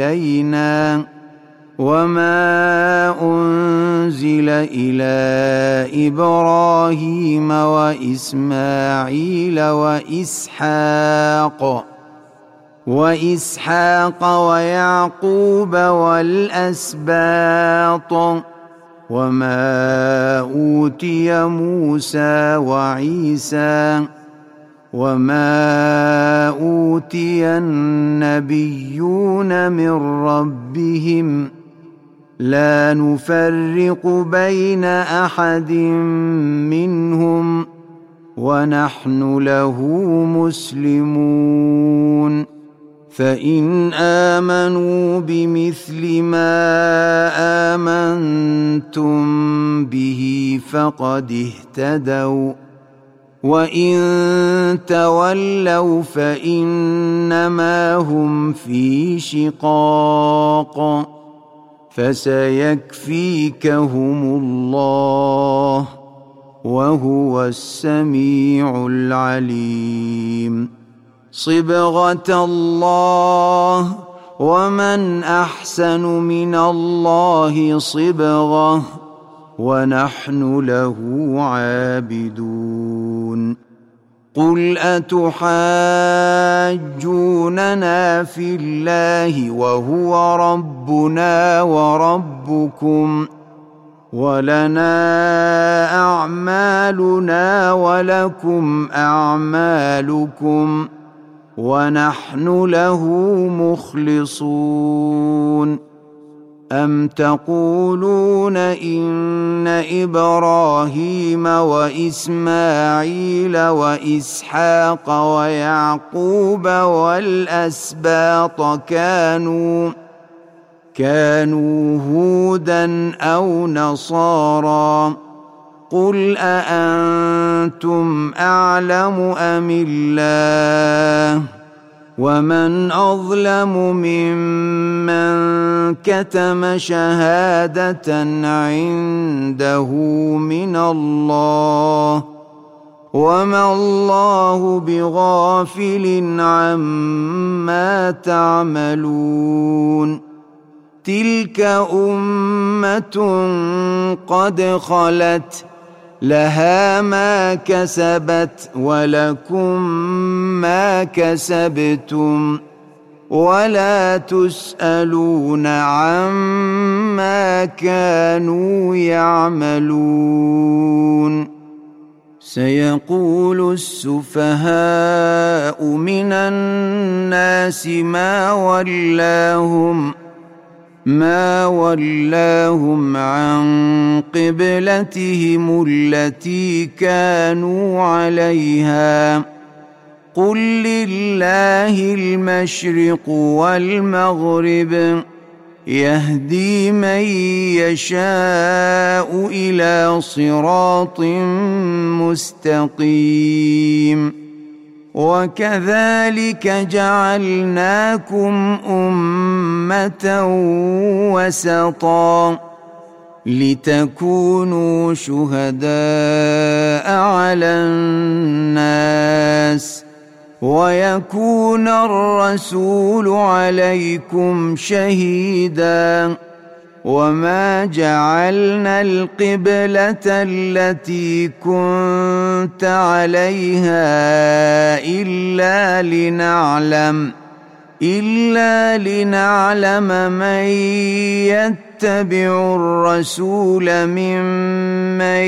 A: إلى إبراهيم وإسماعيل وإسحاق ويعقوب والأسباط وما أوتي موسى وعيسى وما أوتي النبيون من ربهم لا نفرق بين أحد منهم ونحن له مسلمون فإن آمنوا بمثل ما آمنتم به فقد اهتدوا وإن تولوا فإنما هم في شقاق فسيكفيكهم الله وهو السميع العليم صبغة الله ومن أحسن من الله صبغة ونحن له عابدون قل أتحاجوننا في الله وهو ربنا وربكم ولنا أعمالنا ولكم أعمالكم ونحن له مخلصون أم تقولون إن إبراهيم وإسماعيل وإسحاق ويعقوب والأسباط كانوا هودا أو نصارى قل أأنتم أعلم أم الله ومن أظلم ممن كتم شهادة عنده من الله وما الله بغافل عما تعملون تلك أمة قد خلت لها ما كسبت ولكم ما كسبتم ولا تسألون عما كانوا يعملون سيقول السفهاء من الناس ما ولاهم عن قبلتهم التي كانوا عليها قل لله المشرق والمغرب يهدي من يشاء إلى صراط مستقيم وكذلك جعلناكم أمة وسطا لتكونوا شهداء على الناس ويكون الرسول عليكم شهيدا وما جعلنا القبلة التي كنت عليها إلا لنعلم من يتبع الرسول ممن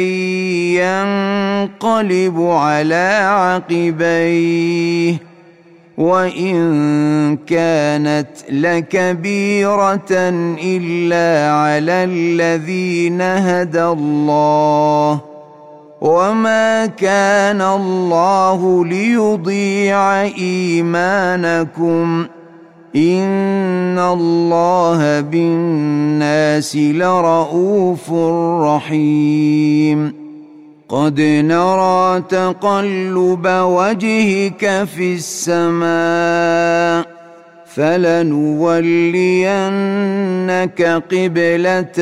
A: ينقلب على عقبيه وإن كانت لكبيرة إلا على الذين هدى الله وما كان الله ليضيع إيمانكم إن الله بالناس لرءوف رحيم قد نرى تقلب وجهك في السماء فلنولينك قبلة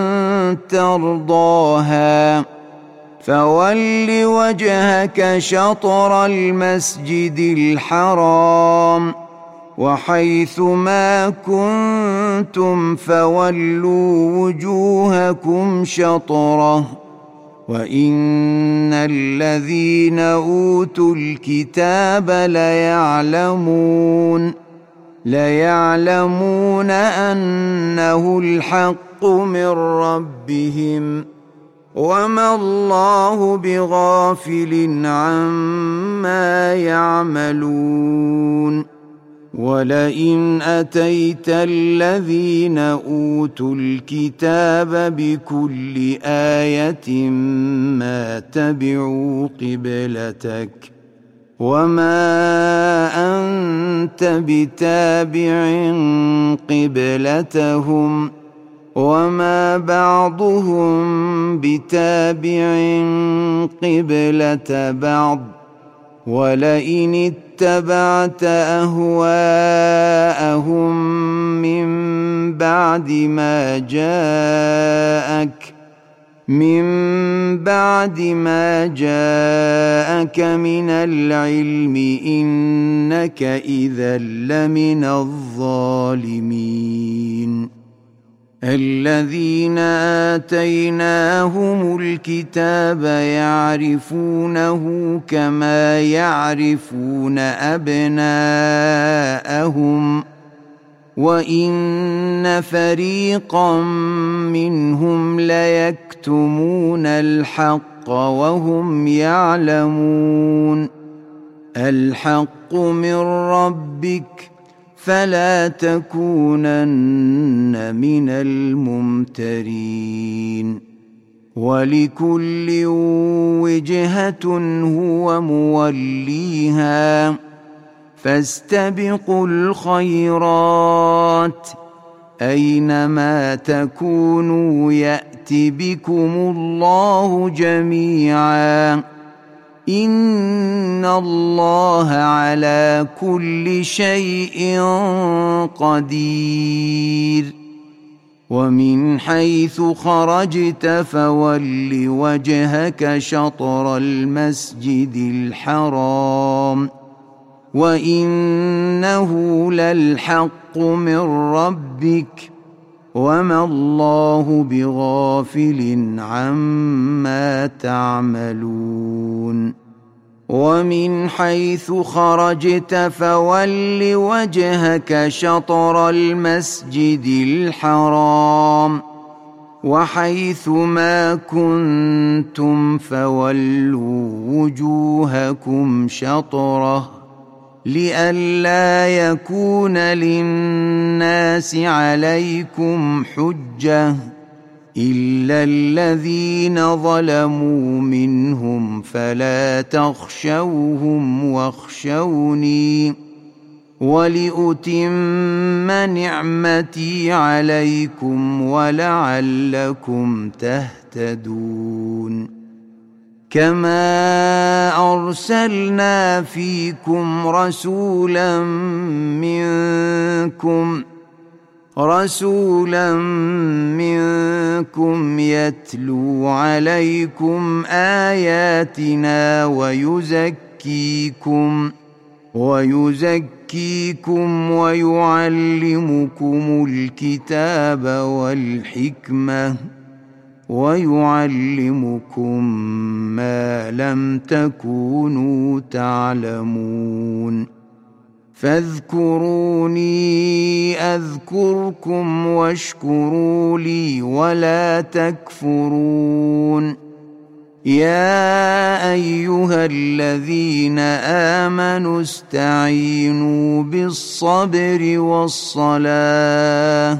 A: ترضاها فول وجهك شطر المسجد الحرام وحيث ما كنتم فولوا وجوهكم شطره وإن الذين أوتوا الكتاب ليعلمون أنه الحق من ربهم وما الله بغافل عما يعملون ولئن أتيت الذين أوتوا الكتاب بكل آية ما تبعوا قبلتك وما أنت بتابع قبلتهم وما بعضهم بتابع قبلة بعض ولئن اتبعت أهواءهم من بعد ما جاءك من العلم إنك إذا لمن الظالمين الذين آتيناهم الكتاب يعرفونه كما يعرفون أبناءهم وإن فريقا منهم ليكتمون الحق وهم يعلمون الحق من ربك فلا تكونن من الممترين ولكل وجهة هو موليها فاستبقوا الخيرات أينما تكونوا يأت بكم الله جميعا إن الله على كل شيء قدير ومن حيث خرجت فول وجهك شطر المسجد الحرام وإنه للحق من ربك وما الله بغافل عما تعملون ومن حيث خرجت فول وجهك شطر المسجد الحرام وحيث ما كنتم فولوا وجوهكم شطره لئلا يكون للناس عليكم حجة إلا الذين ظلموا منهم فلا تخشوهم واخشوني ولأتم نعمتي عليكم ولعلكم تهتدون كما أرسلنا فيكم رسولا منكم يتلو عليكم آياتنا ويزكيكم ويعلمكم الكتاب والحكمة ويعلمكم ما لم تكونوا تعلمون فاذكروني أذكركم واشكروا لي ولا تكفرون يا أيها الذين آمنوا استعينوا بالصبر والصلاة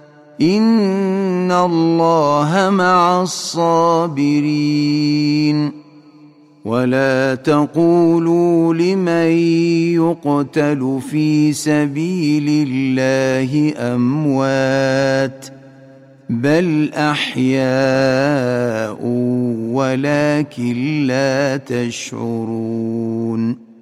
A: إن الله مع الصابرين ولا تقولوا لمن يقتل في سبيل الله أموات بل أحياء ولكن لا تشعرون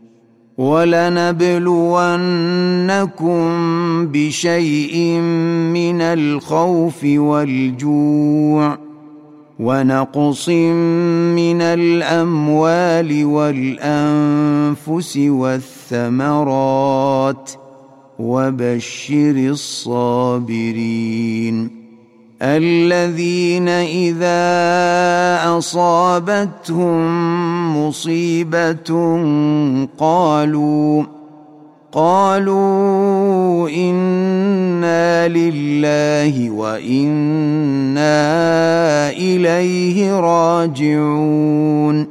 A: ولنبلونكم بشيء من الخوف والجوع ونقص من الأموال والأنفس والثمرات وبشر الصابرين الذين إذا أصابتهم مصيبة قالوا إنا لله وإنا إليه راجعون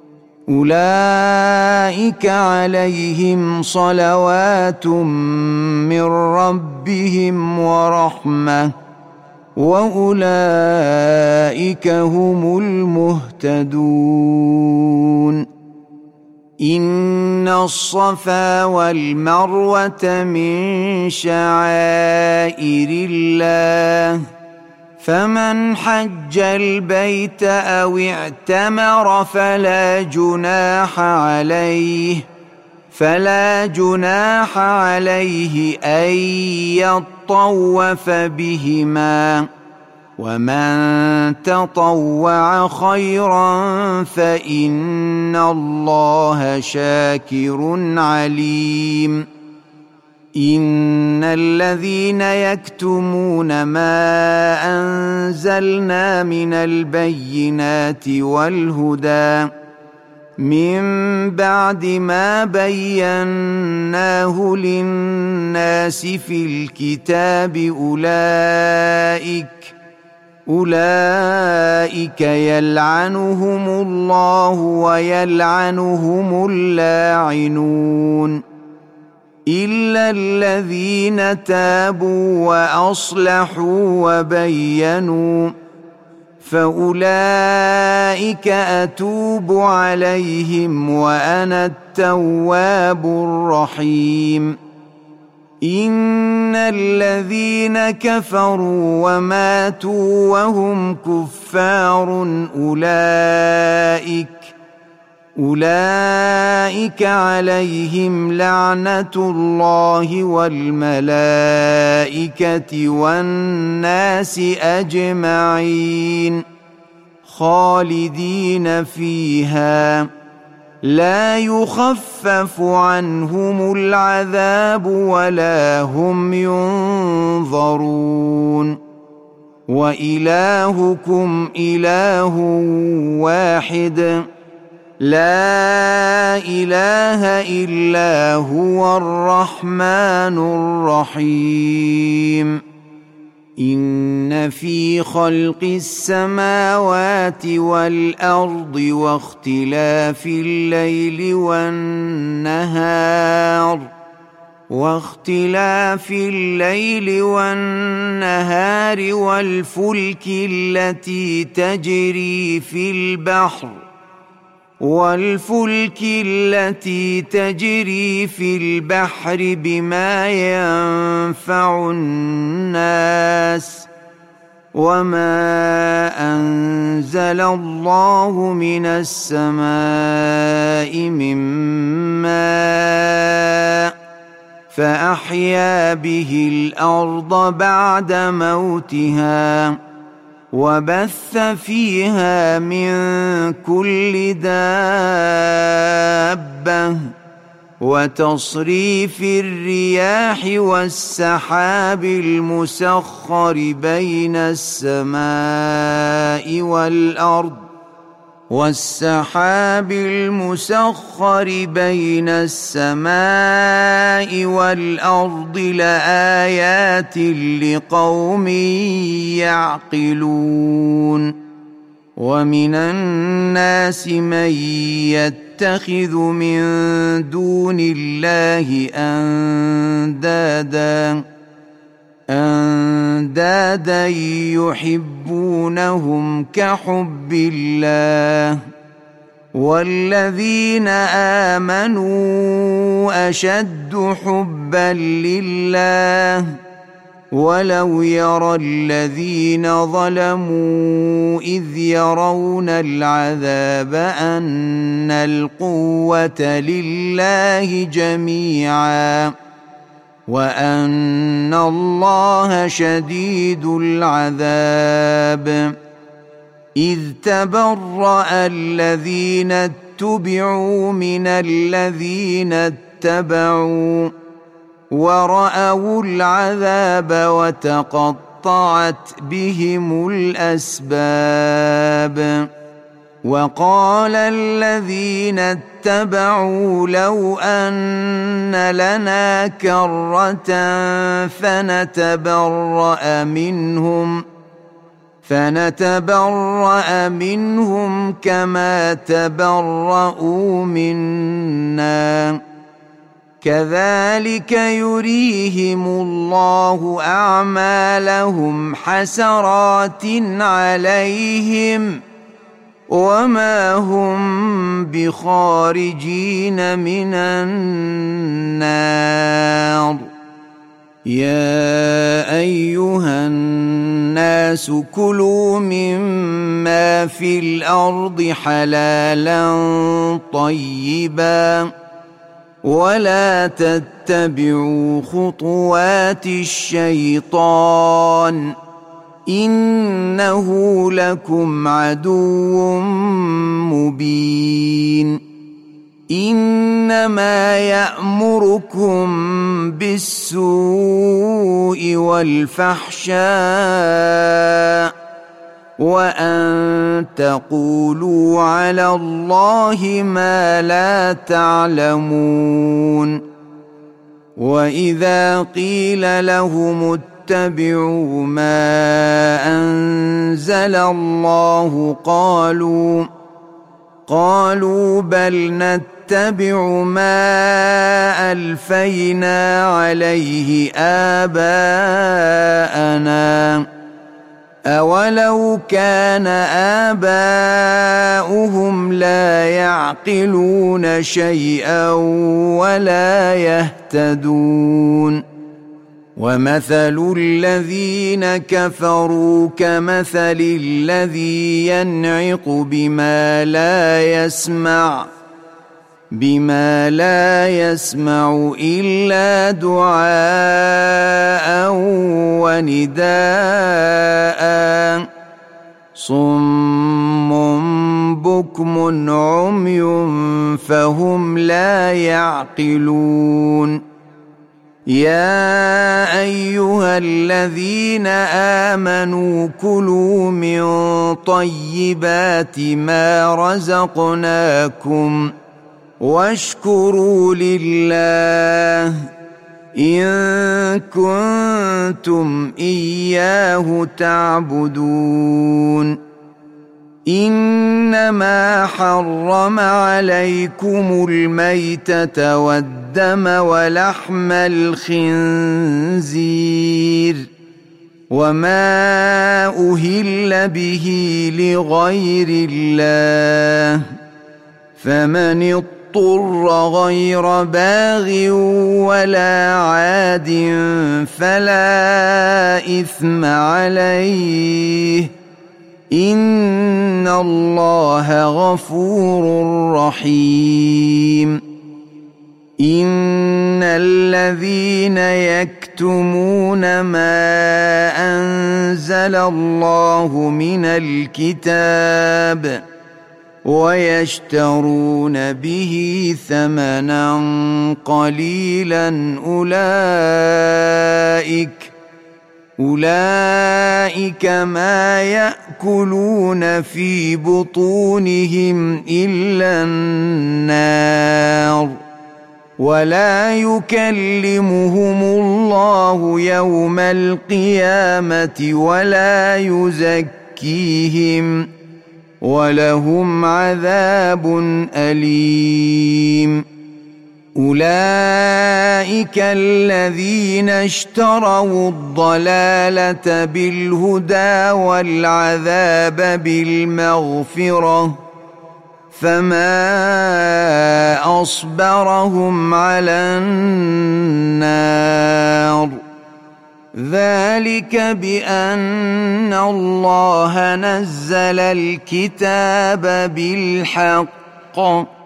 A: أولئك عليهم صلوات من ربهم ورحمة وأولئك هم المهتدون إن الصفا والمروة من شعائر الله فمن حج البيت أو اعتمر فلا جناح عليه أن يطوف بهما ومن تطوع خيرا فإن الله شاكر عليم إن الذين يكتمون ما أنزلنا من البينات والهدى من بعد ما بيناه للناس في الكتاب أولئك يلعنهم الله ويلعنهم اللاعنون إلا الذين تابوا وأصلحوا وبينوا فأولئك أتوب عليهم وأنا التواب الرحيم إن الذين كفروا وماتوا وهم كفار أولئك عليهم لعنة الله والملائكة والناس أجمعين خالدين فيها لا يخفف عنهم العذاب ولا هم ينظرون وإلهكم إله واحد لا إله إلا هو الرحمن الرحيم إن في خلق السماوات والأرض واختلاف الليل والنهار والفلك التي تجري في البحر بما ينفع الناس وما أنزل الله من السماء من ماء فأحيا به الأرض بعد موتها وبث فيها من كل دابة وتصريف الرياح والسحاب المسخر بين السماء والأرض لآيات لقوم يعقلون ومن الناس من يتخذ من دون الله أندادا يحبونهم كحب الله والذين آمنوا أشد حبا لله ولو يرى الذين ظلموا إذ يرون العذاب أن القوة لله جميعا وأن الله شديد العذاب إذ تبرأ الذين اتبعوا من الذين اتبعوا ورأوا العذاب وتقطعت بهم الأسباب وقال الذين اتبعوا لو أن لنا كرة فنتبرأ منهم كما تبرؤوا منا كذلك يريهم الله أعمالهم حسرات عليهم وما هم بخارجين من النار يا أيها الناس كلوا مما في الأرض حلالا طيبا ولا تتبعوا خطوات الشيطان إنه لكم عدو مبين إنما يأمركم بالسوء والفحشاء وأن تقولوا على الله ما لا تعلمون وإذا قيل لهم اتبعوا ما أنزل الله قالوا بل نتبع ما ألفينا عليه آباءنا أولو كان آباؤهم لا يعقلون شيئا ولا يهتدون ومثل الذين كفروا كمثل الذي ينعق بما لا يسمع إلا دعاء ونداء صم بكم عمي فهم لا يعقلون يا أيها الذين آمنوا كلوا من طيبات ما رزقناكم واشكروا لله إن كنتم إياه تعبدون إنما حرم عليكم الميتة والدم ولحم الخنزير وما أهل به لغير الله فمن اضطر غير باغ ولا عاد فلا إثم عليه إن الله غفور رحيم إن الذين يكتمون ما أنزل الله من الكتاب ويشترون به ثمنا قليلا أولئك ما يأكلون في بطونهم إلا النار ولا يكلمهم الله يوم القيامة ولا يزكيهم ولهم عذاب أليم أولئك الذين اشتروا الضلالة بالهدى والعذاب بالمغفرة فما أصبرهم على النار ذلك بأن الله نزل الكتاب بالحق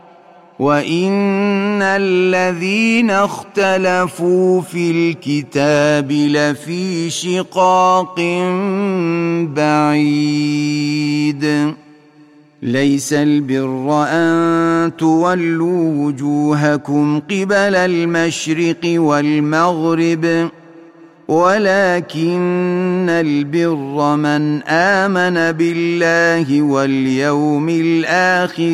A: وإن الذين اختلفوا في الكتاب لفي شقاق بعيد ليس البر أن تولوا وجوهكم قبل المشرق والمغرب ولكن البر من آمن بالله واليوم الآخر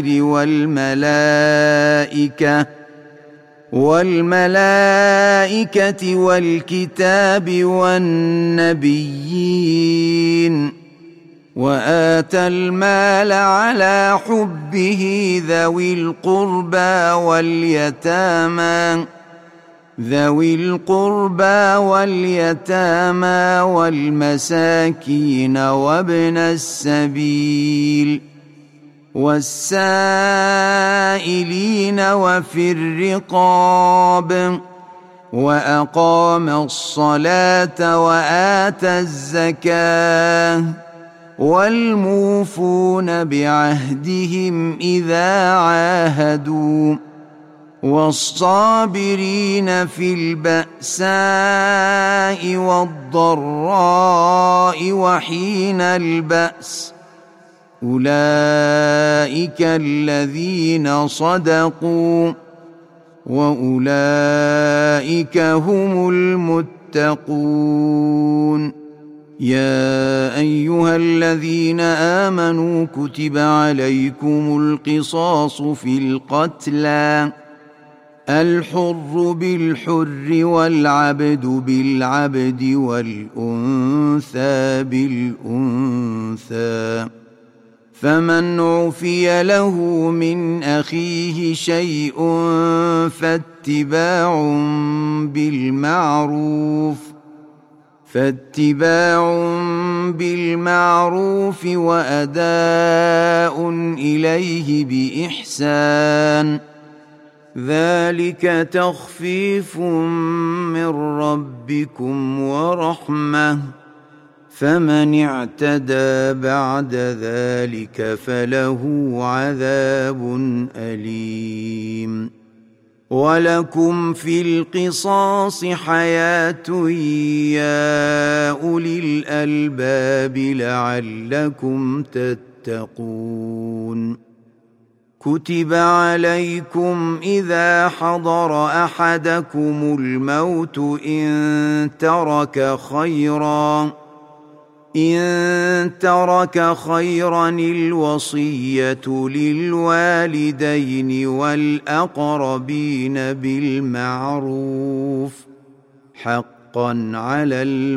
A: والملائكة والكتاب والنبيين وآتى المال على حبه ذوي القربى واليتامى والمساكين وابن السبيل والسائلين وفي الرقاب وأقام الصلاة وآتى الزكاة والموفون بعهدهم إذا عاهدوا والصابرين في البأساء والضراء وحين البأس أولئك الذين صدقوا وأولئك هم المتقون يا أيها الذين آمنوا كتب عليكم القصاص في القتلى الحر بالحر والعبد بالعبد والأنثى بالأنثى فمن عفي له من أخيه شيء فاتباع بالمعروف وأداء إليه بإحسان، ذلك تخفيف من ربكم ورحمة، فمن اعتدى بعد ذلك فله عذاب أليم. ولكم في القصاص حياة يا أولي الألباب لعلكم تتقون. كتب عليكم إذا حضر أحدكم الموت إن ترك خيرا الوصية للوالدين والأقربين بالمعروف حقا على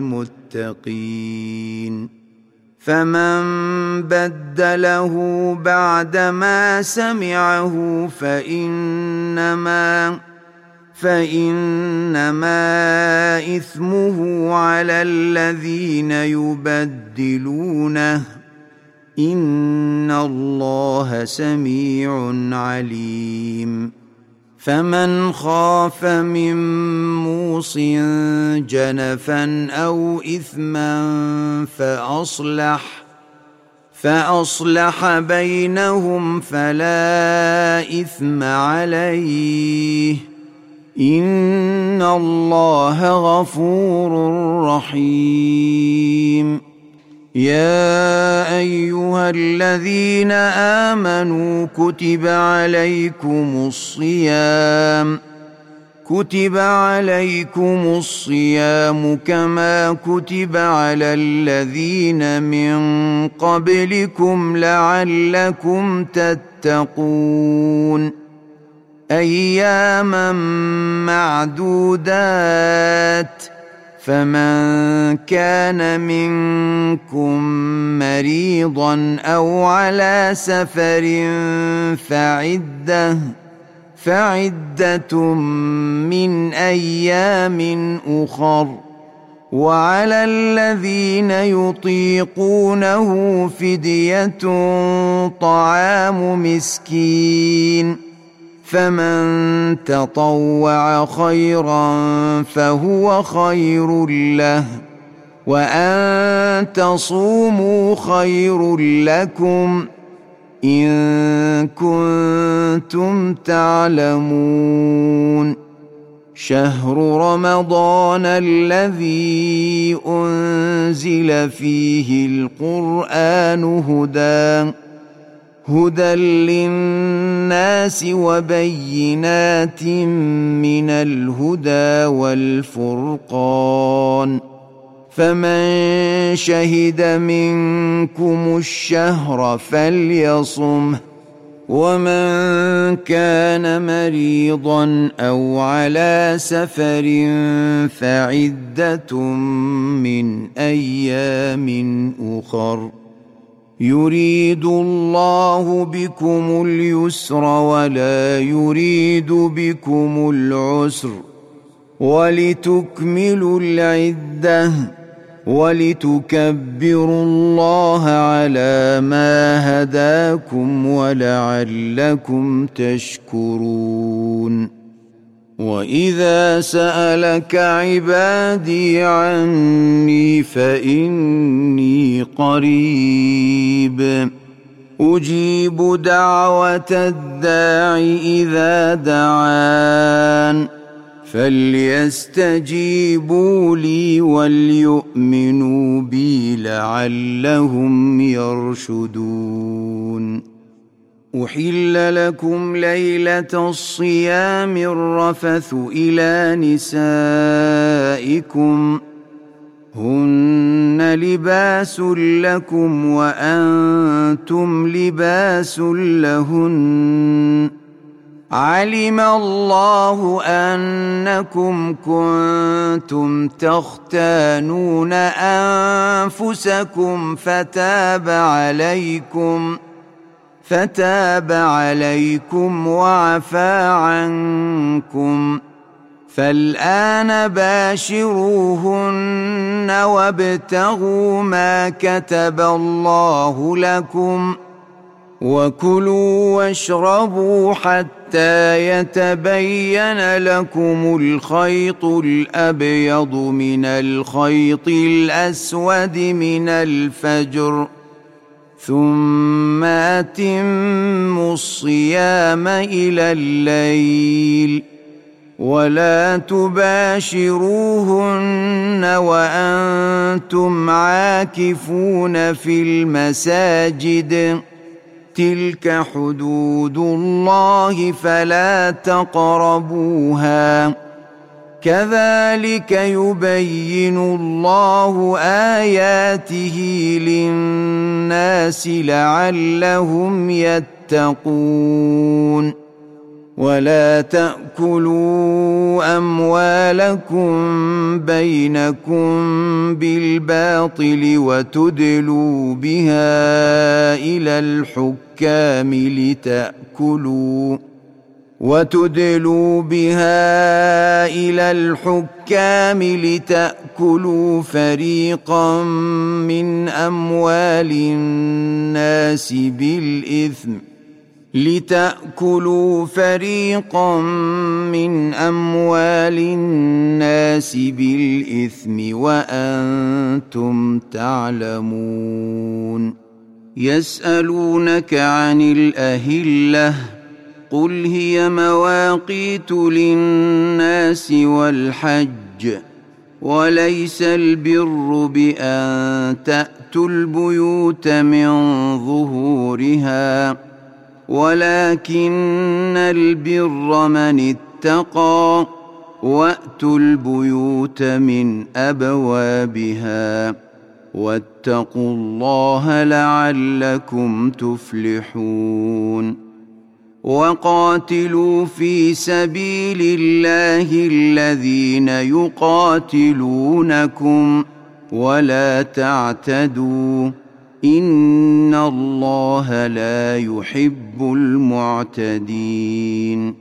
A: المتقين. فمن بدله بعدما سمعه فإنما إثمه على الذين يبدلونه، إن الله سميع عليم. فمن خاف من موص جنفا أو إثما فأصلح بينهم فلا إثم عليه، إن الله غفور رحيم. يا أيها الذين آمنوا كتب عليكم الصيام كما كتب على الذين من قبلكم لعلكم تتقون. أياما معدودات، فمن كان منكم مريضا أو على سفر فعدة من أيام أخر، وعلى الذين يطيقونه فدية طعام مسكين، فمن تطوع خيرا فهو خير له، وأن تصوموا خير لكم إن كنتم تعلمون. شهر رمضان الذي أنزل فيه القرآن هدى للناس وبينات من الهدى والفرقان، فمن شهد منكم الشهر فليصمه، ومن كان مريضا أو على سفر فعدة من أيام أخر، يريد الله بكم اليسر ولا يريد بكم العسر، ولتكملوا العدة ولتكبروا الله على ما هداكم ولعلكم تشكرون. وإذا سألك عبادي عني فإني قريب أجيب دعوة الداع إذا دعان، فليستجيبوا لي وليؤمنوا بي لعلهم يرشدون. أحل لكم ليلة الصيام الرفث إلى نسائكم هن لباس لكم وأنتم لباس لهن، علم الله أنكم كنتم تختانون أنفسكم فتاب عليكم فتاب عليكم وعفى عنكم، فالآن باشروهن وابتغوا ما كتب الله لكم، وكلوا واشربوا حتى يتبين لكم الخيط الأبيض من الخيط الأسود من الفجر، ثم أتموا الصيام إلى الليل، ولا تباشروهن وأنتم عاكفون في المساجد، تلك حدود الله فلا تقربوها، كذلك يبين الله آياته للناس لعلهم يتقون. ولا تأكلوا أموالكم بينكم بالباطل وتدلوا بها إلى الحكام لتأكلوا فريقا من أموال الناس بالإثم وأنتم تعلمون. يسألونك عن الأهلة، قل هي مواقيت للناس والحج، وليس البر بأن تأتوا البيوت من ظهورها، ولكن البر من اتقى، وأتوا البيوت من أبوابها، واتقوا الله لعلكم تفلحون. وقاتلوا في سبيل الله الذين يقاتلونكم ولا تعتدوا، إن الله لا يحب المعتدين.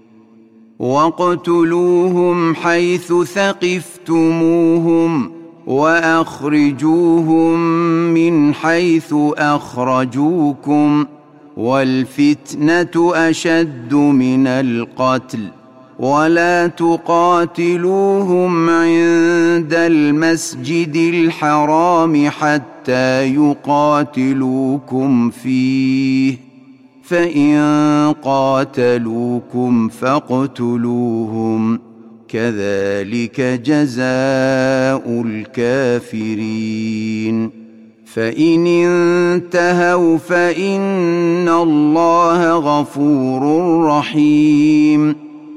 A: واقتلوهم حيث ثقفتموهم وأخرجوهم من حيث أخرجوكم، والفتنة أشد من القتل، ولا تقاتلوهم عند المسجد الحرام حتى يقاتلوكم فيه، فإن قاتلوكم فاقتلوهم، كذلك جزاء الكافرين. فإن انتهوا فإن الله غفور رحيم.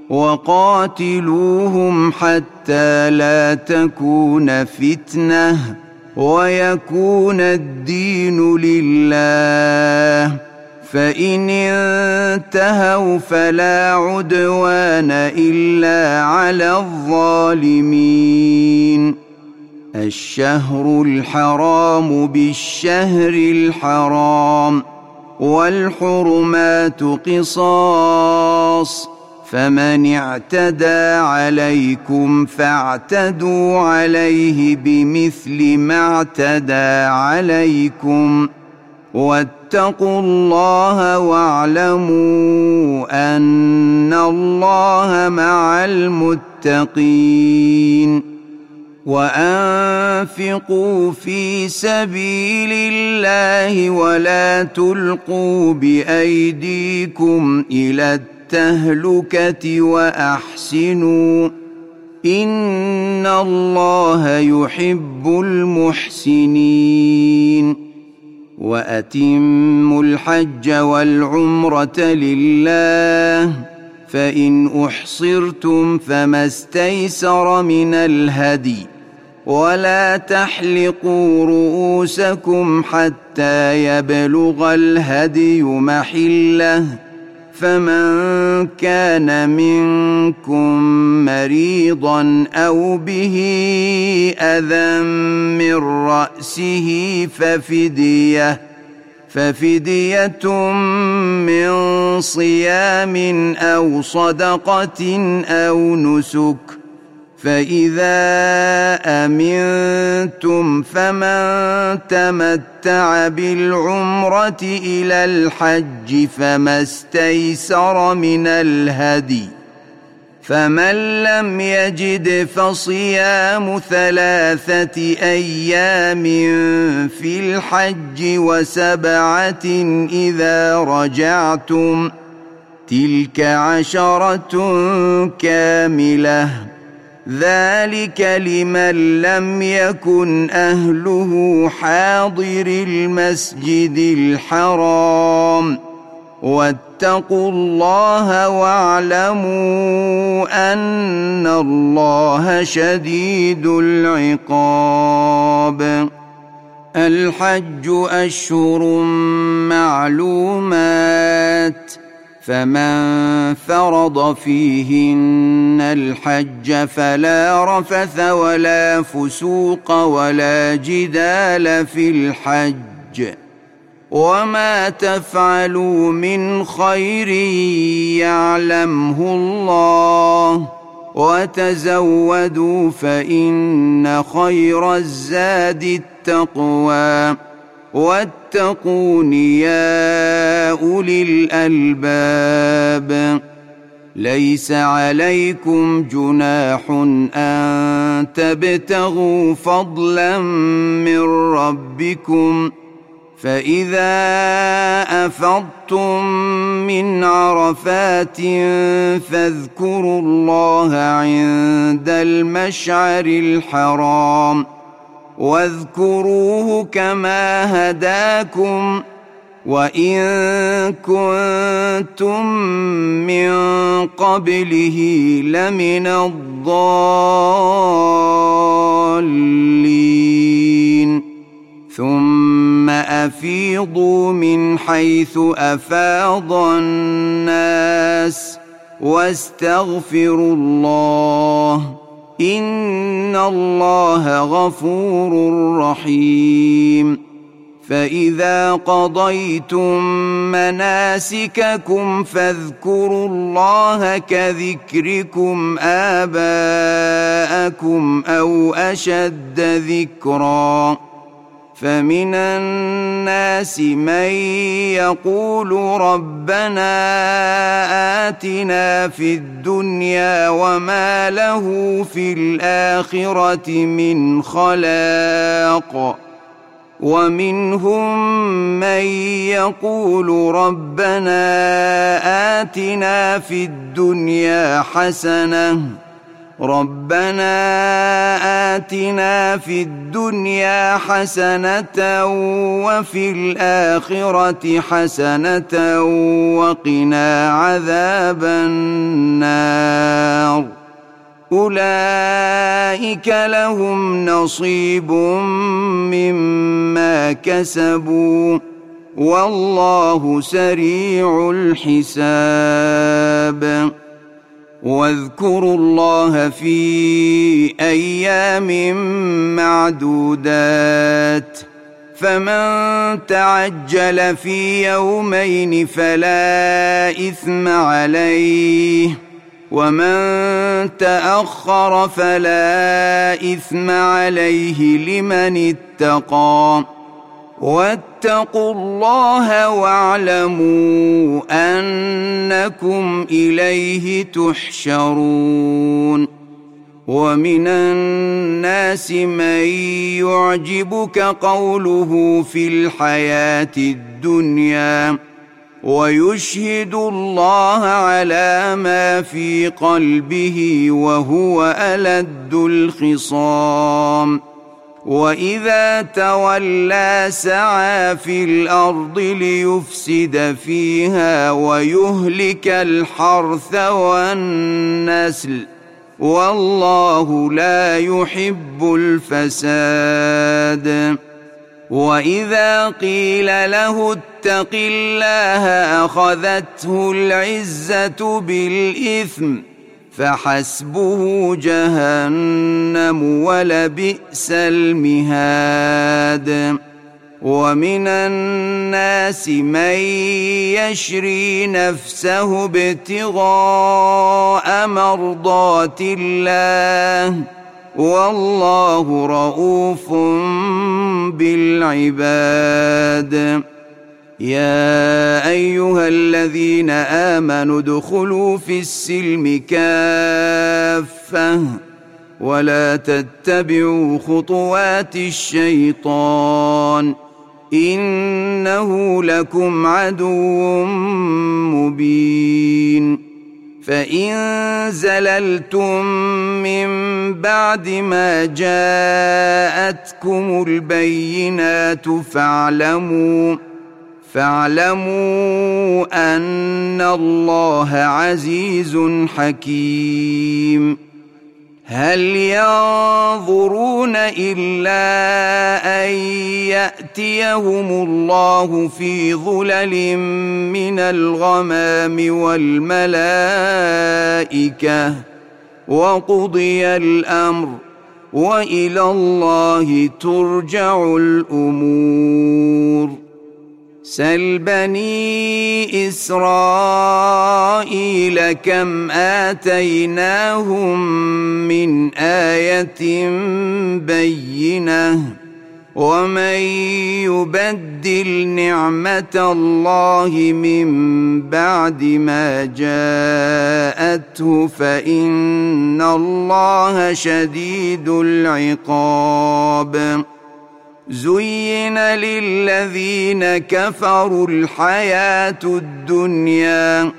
A: وقاتلوهم حتى لا تكون فتنة ويكون الدين لله، فإن انتهوا فلا عدوان إلا على الظالمين. الشهر الحرام بالشهر الحرام، والحرمات قصاص، فمن اعتدى عليكم فاعتدوا عليه بمثل ما اعتدى عليكم، واتقوا الله واعلموا أن الله مع المتقين. وأنفقوا في سبيل الله ولا تلقوا بأيديكم إلى التهلكة وأحسنوا، إن الله يحب المحسنين. وأتموا الحج والعمرة لله، فإن أحصرتم فما استيسر من الهدي، ولا تحلقوا رؤوسكم حتى يبلغ الهدي محله، فمن كان منكم مريضا أو به أذى من رأسه ففدية من صيام أو صدقة أو نسك، فإذا أمنتم فمن تمتع بالعمرة إلى الحج فما استيسر من الهدي، فمن لم يجد فصيام 3 أيام في الحج و7 إذا رجعتم، تلك 10 كاملة، ذلك لمن لم يكن أهله حاضر المسجد الحرام. واتقوا الله واعلموا أن الله شديد العقاب. الحج أشهر معلومات، فمن فرض فيهن الحج فلا رفث ولا فسوق ولا جدال في الحج، وما تفعلوا من خير يعلمه الله، وتزودوا فإن خير الزاد التقوى، واتقون يا أولي الألباب. ليس عليكم جناح أن تبتغوا فضلا من ربكم، فإذا أفضتم من عرفات فاذكروا الله عند المشعر الحرام، واذكروه كما هداكم، وإن كنتم من قبله لمن الضالين. ثم أفيضوا من حيث أفاض الناس واستغفروا الله، إن الله غفور رحيم. فإذا قضيتم مناسككم فاذكروا الله كذكركم آباءكم أو أشد ذكرًا. فمن الناس من يقول ربنا آتنا في الدنيا وما له في الآخرة من خلاق، ومنهم من يقول ربنا آتنا في الدنيا حسنة، ربنا آتنا في الدنيا حسنة وفي الآخرة حسنة وقنا عذاب النار. أولئك لهم نصيب مما كسبوا، والله سريع الحساب. واذكروا الله في أيام معدودات، فمن تعجل في يومين فلا إثم عليه، ومن تأخر فلا إثم عليه لمن اتقى. واتقوا الله واعلموا أنكم إليه تحشرون. ومن الناس من يعجبك قوله في الحياة الدنيا ويشهد الله على ما في قلبه وهو ألد الخصام. وإذا تولى سعى في الأرض ليفسد فيها ويهلك الحرث والنسل، والله لا يحب الفساد. وإذا قيل له اتق الله أخذته العزة بالإثم، فحسبه جهنم ولبئس المهاد. ومن الناس من يشري نفسه ابتغاء مرضات الله والله رؤوف بالعباد. يا أيها الذين آمنوا ادخلوا في السلم كافة ولا تتبعوا خطوات الشيطان إنه لكم عدو مبين. فإن زللتم من بعد ما جاءتكم البينات فاعلموا أن الله عزيز حكيم. هل ينظرون إلا أن يأتيهم الله في ظلل من الغمام والملائكة وقضي الأمر وإلى الله ترجع الأمور. سل بني إسرائيل كم آتيناهم من آية بينة ومن يبدل نعمة الله من بعد ما جاءته فإن الله شديد العقاب. زين للذين كفروا الحياة الدنيا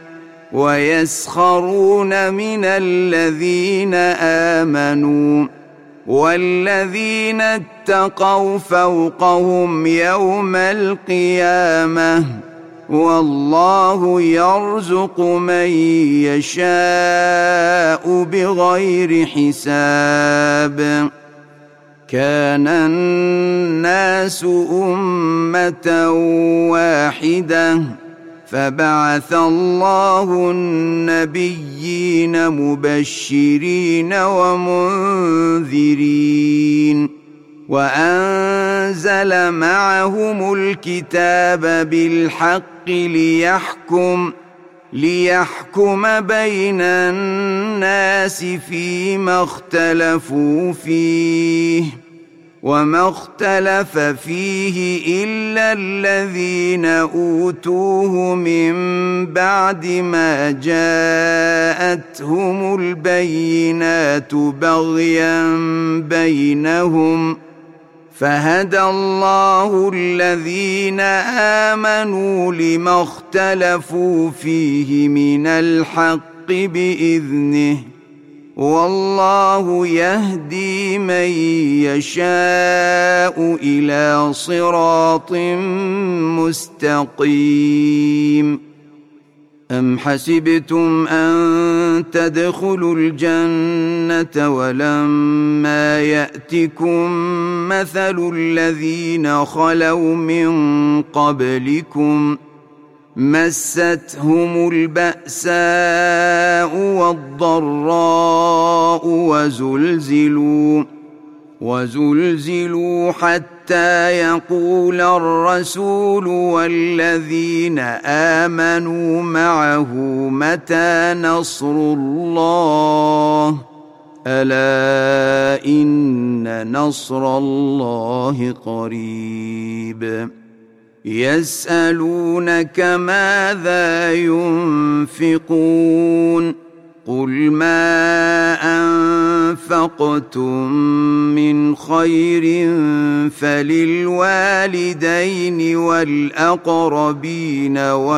A: ويسخرون من الذين آمنوا والذين اتقوا فوقهم يوم القيامة والله يرزق من يشاء بغير حساب. كان الناس أمة واحدة فبعث الله النبيين مبشرين ومنذرين وأنزل معهم الكتاب بالحق ليحكم بين الناس فيما اختلفوا فيه وما اختلف فيه إلا الذين أوتوه من بعد ما جاءتهم البينات بغيا بينهم فهدى الله الذين آمنوا لما اختلفوا فيه من الحق بإذنه والله يهدي من يشاء إلى صراط مستقيم. أم حسبتم أن تدخلوا الجنة ولما يأتكم مثل الذين خلوا من قبلكم مستهم البأساء والضراء وزلزلوا حتى يقول الرسول والذين آمنوا معه متى نصر الله ألا إن نصر الله قريب. يسألونك ماذا ينفقون قل ما أنفقتم من خير فللوالدين والأقربين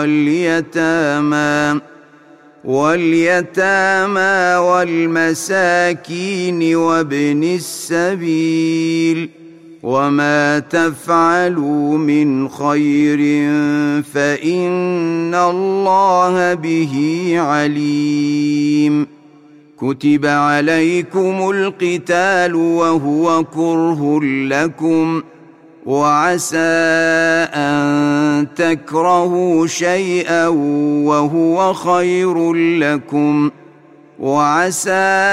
A: واليتامى والمساكين وابن السبيل وما تفعلوا من خير فإن الله به عليم. كتب عليكم القتال وهو كره لكم وعسى أن تكرهوا شيئا وهو خير لكم وعسى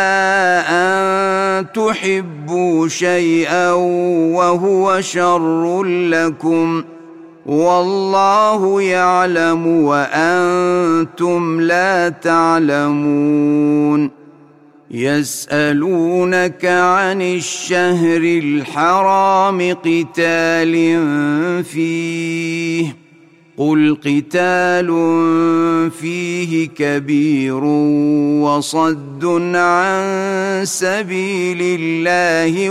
A: أن تحبوا شيئا وهو شر لكم والله يعلم وأنتم لا تعلمون. يسألونك عن الشهر الحرام قتال فيه قل قتال فيه كبير وصد عن سبيل الله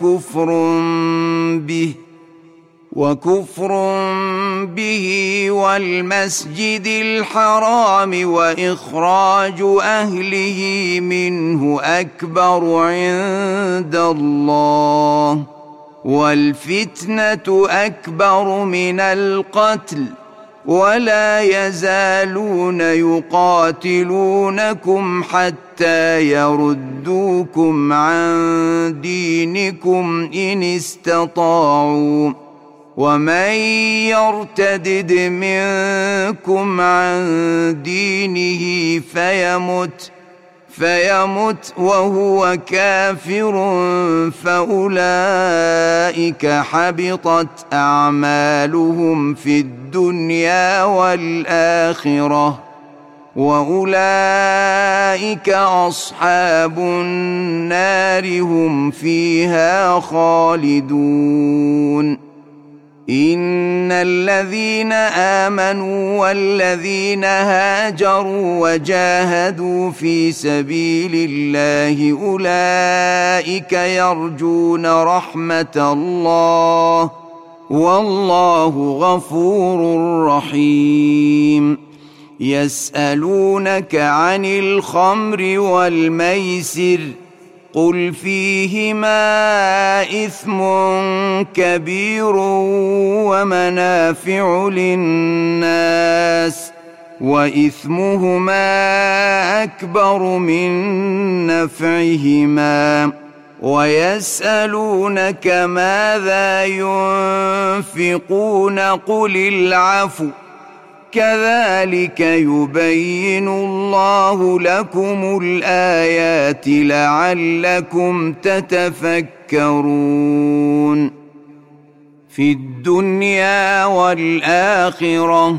A: وكفر به والمسجد الحرام وإخراج أهله منه أكبر عند الله والفتنة أكبر من القتل ولا يزالون يقاتلونكم حتى يردوكم عن دينكم إن استطاعوا ومن يرتدد منكم عن دينه فيمت وهو كافر فأولئك حبطت أعمالهم في الدنيا والآخرة وأولئك أصحاب النار هم فيها خالدون. إن الذين آمنوا والذين هاجروا وجاهدوا في سبيل الله أولئك يرجون رحمة الله والله غفور رحيم. يسألونك عن الخمر والميسر قل فيهما إثم كبير ومنافع للناس وإثمهما أكبر من نفعهما ويسألونك ماذا ينفقون قل العفو كذلك يبين الله لكم الآيات لعلكم تتفكرون. في الدنيا والآخرة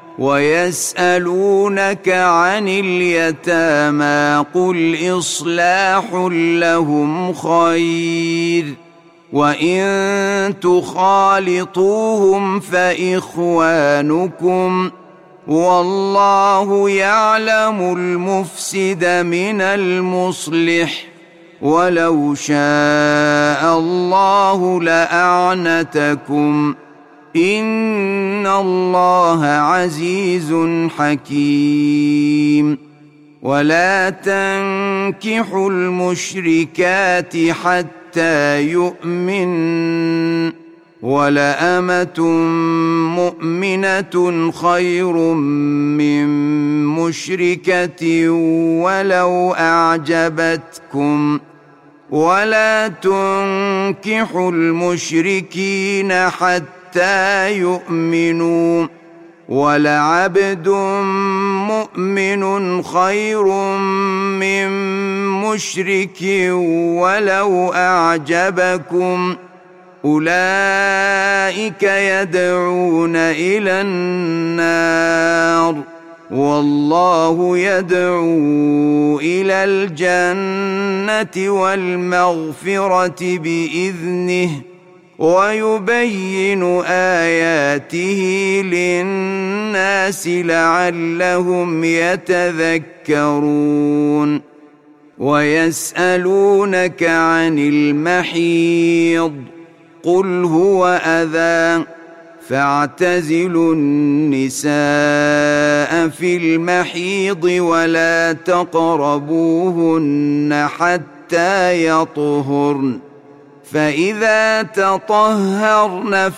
A: ويسألونك عن اليتامى قل إصلاح لهم خير وإن تخالطوهم فإخوانكم والله يعلم المفسد من المصلح ولو شاء الله لأعنتكم إن الله عزيز حكيم. ولا تنكحوا المشركات حتى يؤمن ولأمة مؤمنة خير من مشركة ولو أعجبتكم ولا تنكحوا المشركين حتى يؤمنوا ولعبد مؤمن خير من مشرك ولو أعجبكم أولئك يدعون إلى النار والله يدعو إلى الجنة والمغفرة بإذنه ويبين آياته للناس لعلهم يتذكرون. ويسألونك عن المحيض قل هو أذى فاعتزلوا النساء في المحيض ولا تقربوهن حتى يطهرن فإذا تطهرن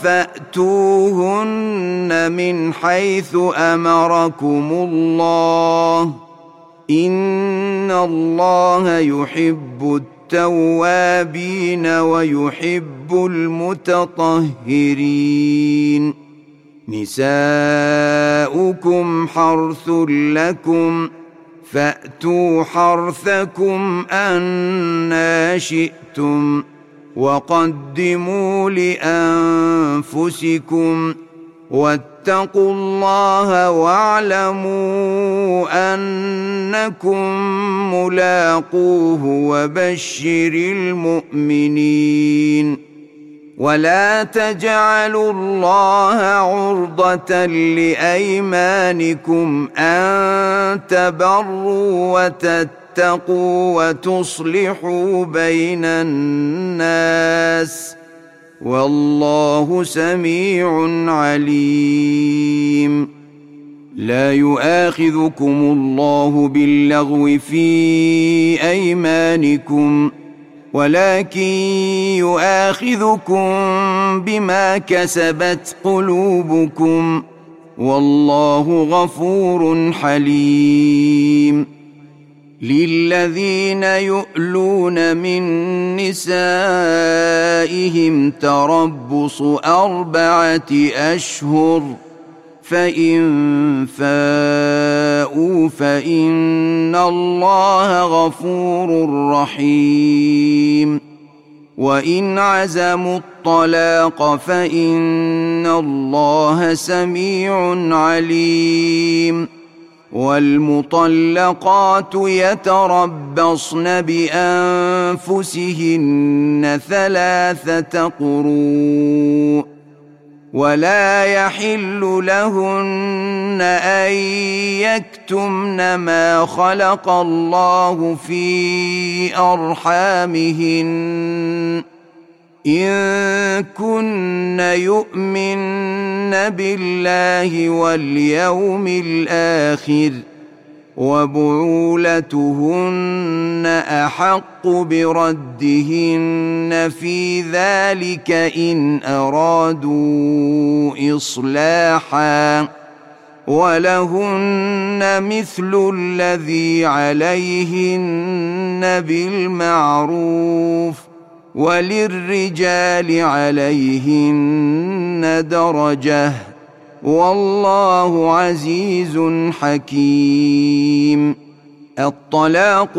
A: فأتوهن من حيث أمركم الله إن الله يحب التوابين ويحب المتطهرين. نساؤكم حرث لكم فأتوا حرثكم أنى شئتم وقدموا لأنفسكم واتقوا الله واعلموا أنكم ملاقوه وبشر المؤمنين. ولا تجعلوا الله عرضة لأيمانكم أن تبروا وتتقوا وتصلحوا بين الناس والله سميع عليم. لا يؤاخذكم الله باللغو في أيمانكم ولكن يؤاخذكم بما كسبت قلوبكم والله غفور حليم. للذين يؤلون من نسائهم تربص 4 أشهر فإن فاءوا فإن الله غفور رحيم. وإن عزموا الطلاق فإن الله سميع عليم. والمطلقات يتربصن بأنفسهن 3 قروء ولا يحل لهن أن يكتمن ما خلق الله في أرحامهن إن كن يؤمن بالله واليوم الآخر وبعولتهن أحق بردهن في ذلك إن أرادوا إصلاحا ولهن مثل الذي عليهن بالمعروف وللرجال عليهن درجة والله عزيز حكيم. الطلاق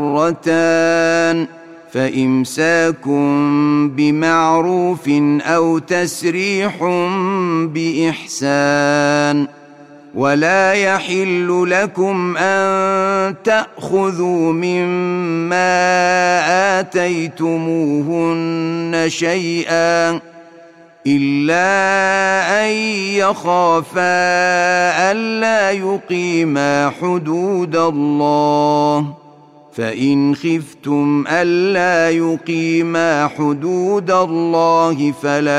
A: 2 فإمساك بمعروف أو تسريح بإحسان. ولا يحل لكم أن تأخذوا مما آتيتموهن شيئا إلا أن يخافا ألا يقيما حدود الله فإن خفتم ألا يقيما حدود الله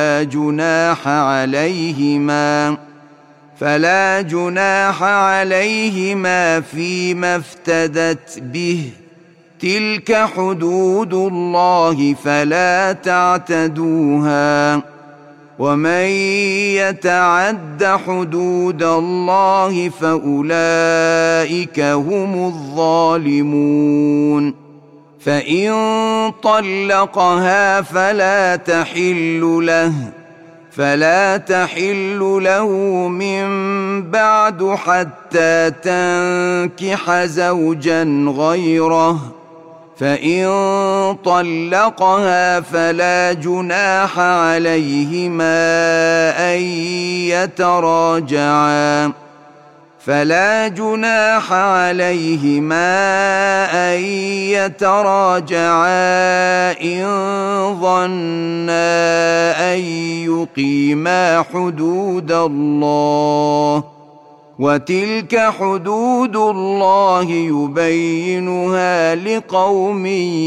A: فلا جناح عليهما فيما افتدت به تلك حدود الله فلا تعتدوها ومن يتعد حدود الله فأولئك هم الظالمون. فإن طلقها فلا تحل له من بعد حتى تنكح زوجا غيره. فإن طلقها فلا جناح عليهما أن يتراجعا إن ظنا أن يقيما حدود الله وتلك حدود الله يبينها لقوم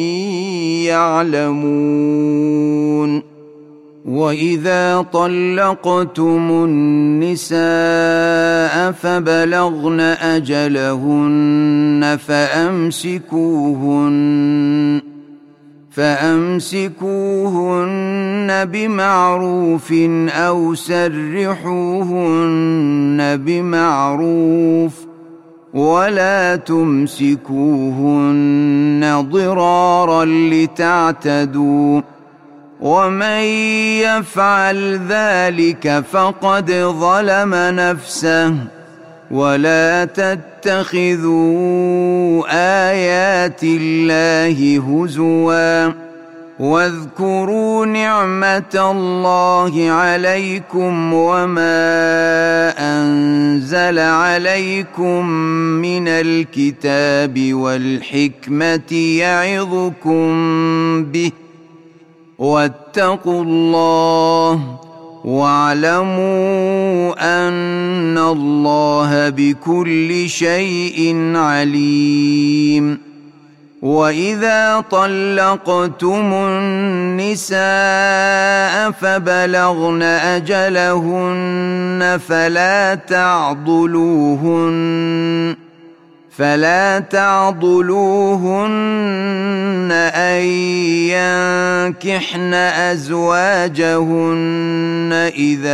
A: يعلمون. وإذا طلقتم النساء فبلغن أجلهن فأمسكوهن بمعروف أو سرحوهن بمعروف ولا تمسكوهن ضرارا لتعتدوا ومن يفعل ذلك فقد ظلم نفسه ولا تتخذوا آيات الله هزوا واذكروا نعمة الله عليكم وما أنزل عليكم من الكتاب والحكمة يعظكم به واتقوا الله واعلموا أن الله بكل شيء عليم. وإذا طلقتم النساء فبلغن أجلهن فلا تعضلوهن أن ينكحن أزواجهن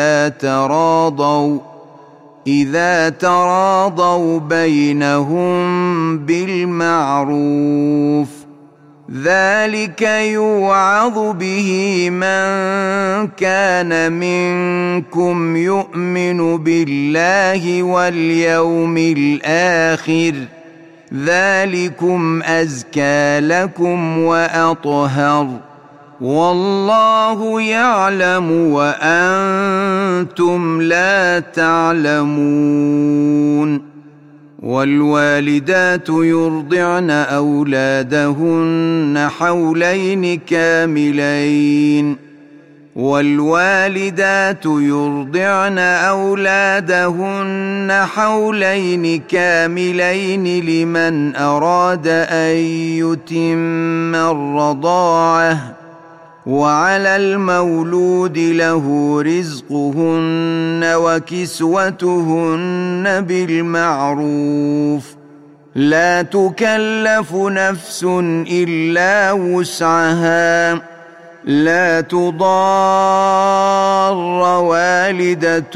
A: إذا تراضوا بينهم بالمعروف، ذلك يوعظ به من كان منكم يؤمن بالله واليوم الآخر، ذلكم أزكى لكم وأطهر، والله يعلم وأنتم لا تعلمون. والوالدات يرضعن أولادهن حولين كاملين لمن أراد أن يتم الرضاعة، وعلى المولود له رزقهن وكسوتهن بالمعروف، لا تكلف نفس إلا وسعها، لا تضار والدة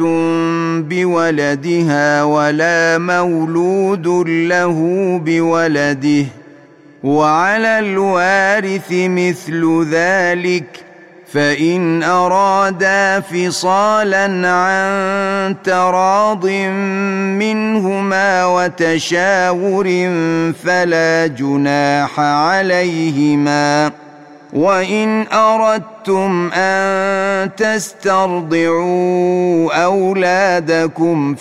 A: بولدها ولا مولود له بولده، وعلى الوارث مثل ذلك، فإن أرادا فصالا عن تراض منهما وتشاور فلا جناح عليهما. وإن أردتم أن تسترضعوا أولادكم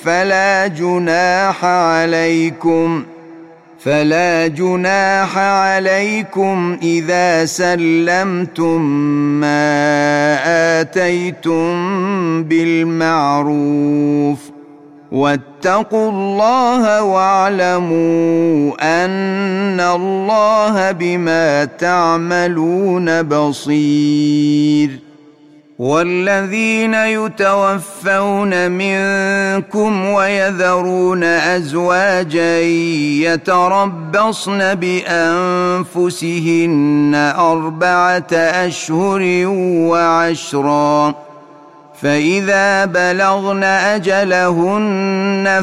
A: فلا جناح عليكم إذا سلمتم ما آتيتم بالمعروف، واتقوا الله واعلموا أن الله بما تعملون بصير. والذين يتوفون منكم ويذرون أزواجا يتربصن بأنفسهن 4 أشهر وعشرا، فإذا بلغن أجلهن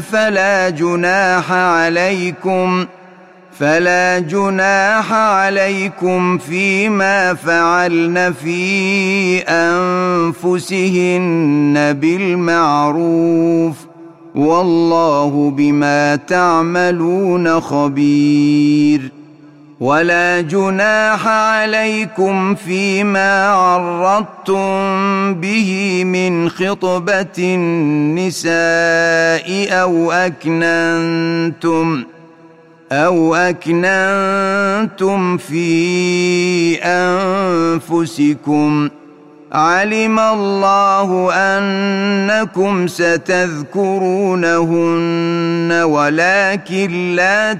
A: فلا جناح عليكم فيما فعلن في أنفسهن بالمعروف، والله بما تعملون خبير. ولا جناح عليكم فيما عرضتم به من خطبة النساء أو أكننتم في أنفسكم، علم الله أنكم ستذكرونهن ولكن لا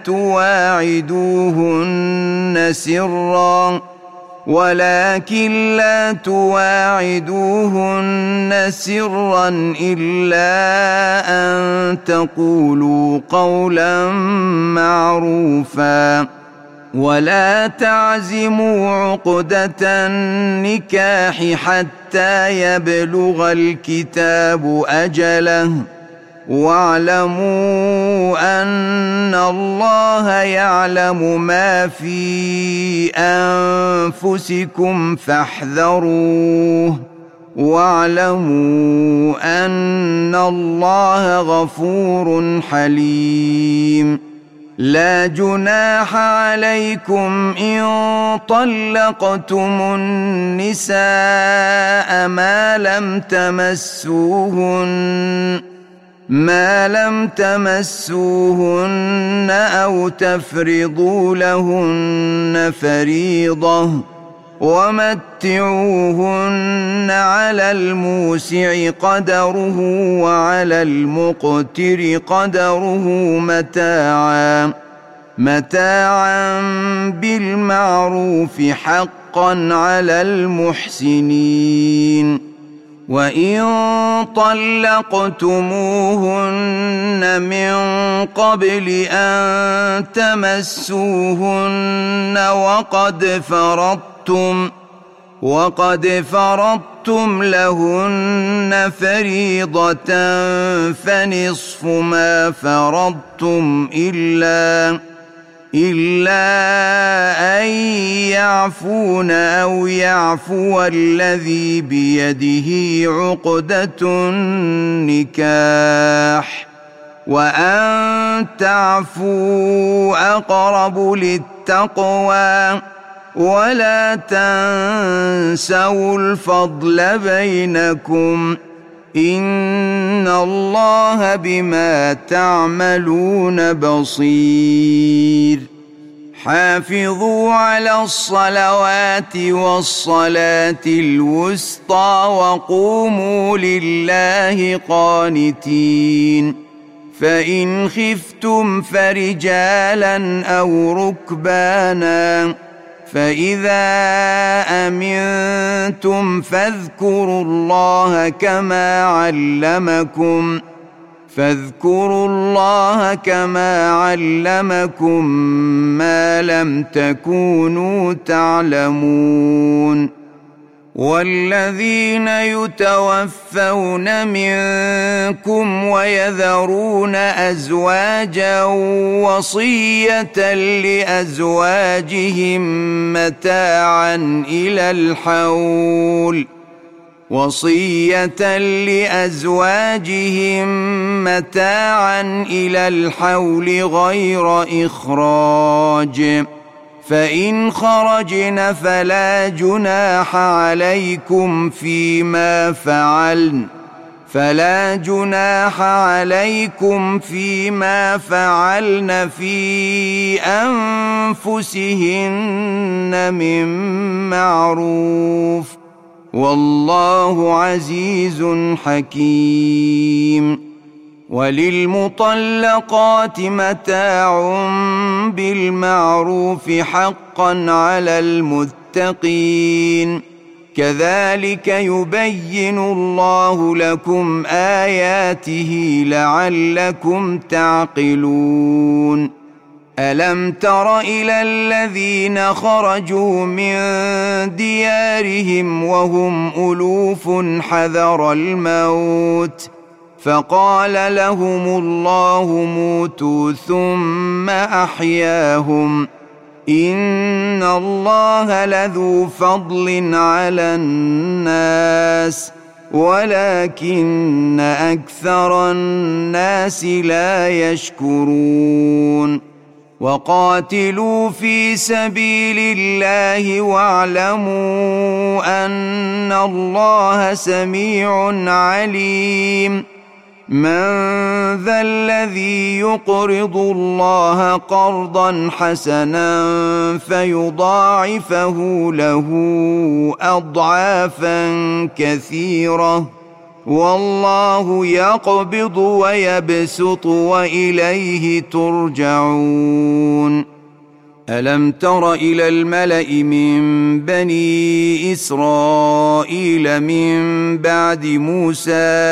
A: تواعدوهن سرا إلا أن تقولوا قولا معروفا، ولا تعزموا عقدة النكاح حتى يبلغ الكتاب أجله، واعلموا أن الله يعلم ما في أنفسكم فاحذروه، واعلموا أن الله غفور حليم. لا جناح عليكم إن طلقتم النساء ما لم تمسوهن أو تفرضوا لهن فريضة، ومتعوهن على الموسع قدره وعلى المقتر قدره متاعا بالمعروف حقا على المحسنين. وإن طلقتموهن من قبل أن تمسوهن وقد فرضتم لهن فريضة فنصف ما فرضتم إلا أن يعفون أو يعفو الذي بيده عقدة النكاح، وأن تعفوا أقرب للتقوى، ولا تنسوا الفضل بينكم، إن الله بما تعملون بصير. حافظوا على الصلوات والصلاة الوسطى وقوموا لله قانتين. فإن خفتم فرجالا أو ركبانا، فإذا أمنتم فاذكروا الله كما علمكم ما لم تكونوا تعلمون. والذين يتوفون منكم ويذرون أزواجا وصية لأزواجهم متاعا إلى الحول غير إخراج، فإن خرجن فلا جناح عليكم فيما فعلن في أنفسهن من معروف، والله عزيز حكيم. وللمطلقات متاع بالمعروف حقا على المتقين، كذلك يبين الله لكم آياته لعلكم تعقلون. ألم تر إلى الذين خرجوا من ديارهم وهم ألوف حذر الموت فقال لهم الله موتوا ثم أحياهم، إن الله لذو فضل على الناس ولكن أكثر الناس لا يشكرون. وقاتلوا في سبيل الله واعلموا أن الله سميع عليم. من ذا الذي يقرض الله قرضا حسنا فيضاعفه له أضعافا كثيرة، والله يقبض ويبسط وإليه ترجعون. ألم تر إلى الملأ من بني إسرائيل من بعد موسى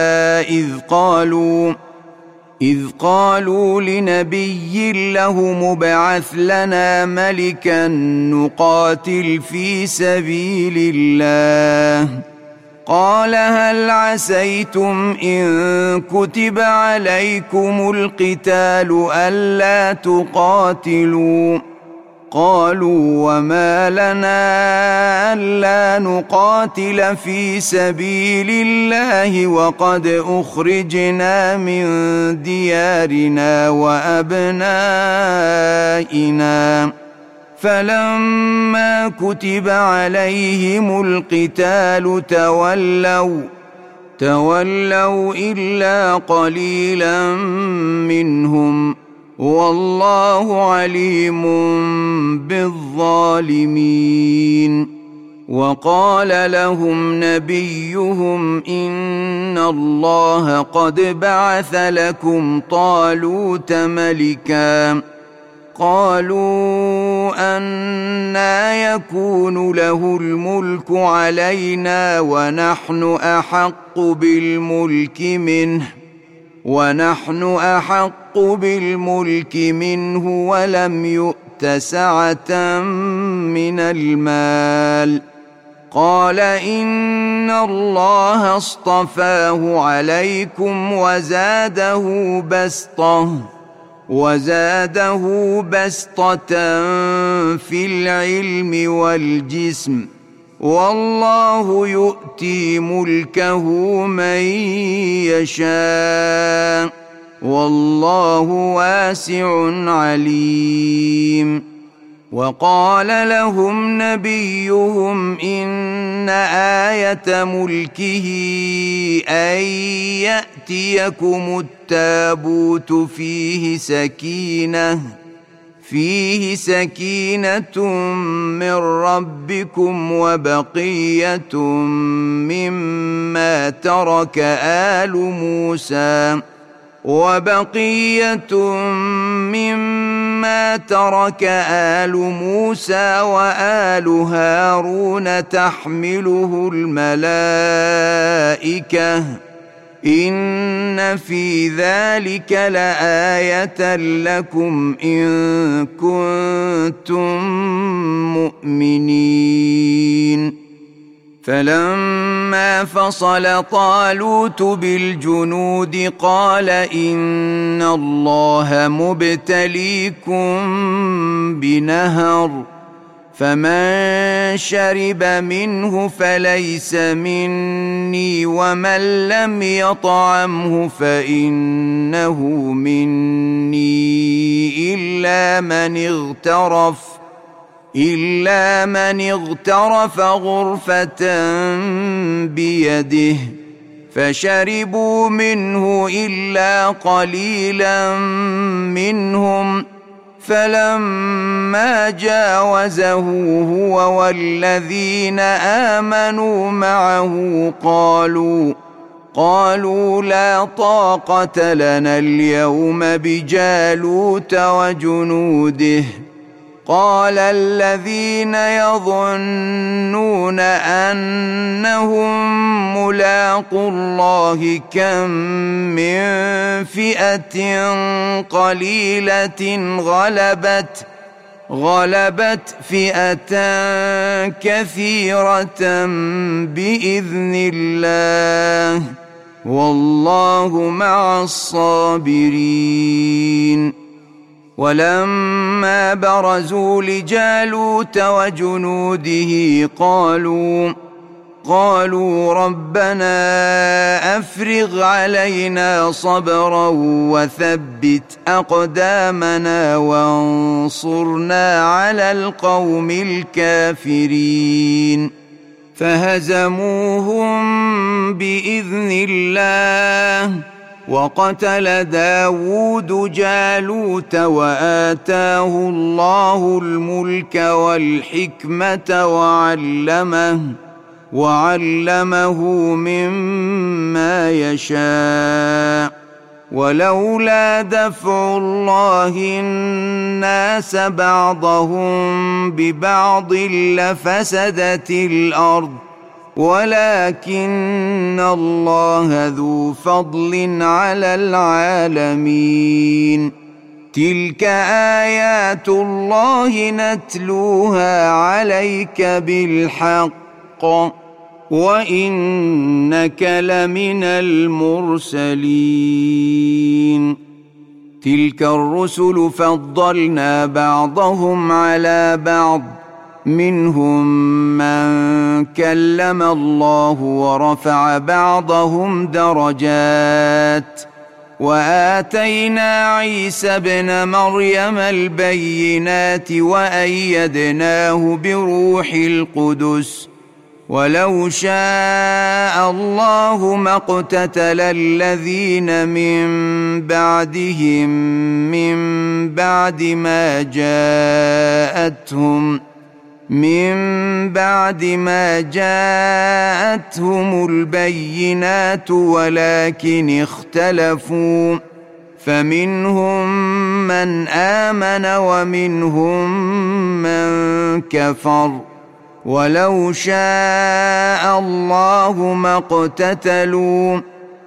A: إذ قالوا لنبي له مبعث لنا ملكا نقاتل في سبيل الله، قال هل عسيتم إن كتب عليكم القتال ألا تقاتلوا، قالوا وما لنا ألا نقاتل في سبيل الله وقد أخرجنا من ديارنا وأبنائنا فلما كتب عليهم القتال تولوا إلا قليلا منهم والله عليم بالظالمين. وقال لهم نبيهم إن الله قد بعث لكم طالوت ملكا قالوا أنى يكون له الملك علينا ونحن أحق بالملك منه ولم يؤت سعة من المال. قال إن الله اصطفاه عليكم وزاده بسطة في العلم والجسم والله يؤتي ملكه من يشاء والله واسع عليم. وقال لهم نبيهم إن آية ملكه أن يأتيكم التابوت فيه سكينة من ربكم وبقية مما ترك آل موسى وآل هارون تحمله الملائكة إن في ذلك لآية لكم إن كنتم مؤمنين. فلما فصل طالوت بالجنود قال إن الله مبتليكم بنهر فمن شرب منه فليس مني ومن لم يطعمه فإنه مني إلا من اغترف غرفة بيده فشربوا منه إلا قليلا منهم فلما جاوزه هو والذين آمنوا معه قالوا لا طاقة لنا اليوم بجالوت وجنوده. قال الذين يظنون أنهم ملاقو الله كم من فئة قليلة غلبت فئة كثيرة بإذن الله والله مع الصابرين. ولما برزوا لجالوت وجنوده قالوا ربنا أفرغ علينا صبرا وثبت أقدامنا وانصرنا على القوم الكافرين. فهزموهم بإذن الله وقتل داود جالوت وآتاه الله الملك والحكمة وعلمه مما يشاء ولولا دفع الله الناس بعضهم ببعض لفسدت الأرض ولكن الله ذو فضل على العالمين. تلك آيات الله نتلوها عليك بالحق وإنك لمن المرسلين. تلك الرسل فضلنا بعضهم على بعض منهم من كلم الله ورفع بعضهم درجات وآتينا عيسى ابن مريم البينات وأيدناه بروح القدس ولو شاء الله ما اقتتل الذين من بعدهم من بعد ما جاءتهم البينات ولكن اختلفوا فمنهم من آمن ومنهم من كفر ولو شاء الله ما اقتتلوا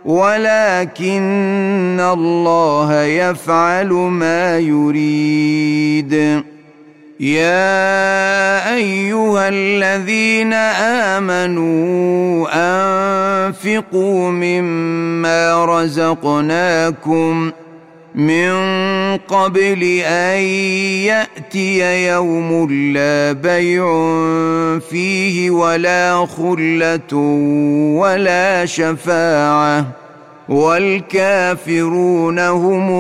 A: ولكن الله يفعل ما يريد. يا أيها الذين آمنوا أنفقوا مما رزقناكم من قبل أن يأتي يوم لا بيع فيه ولا خلة ولا شفاعة والكافرون هم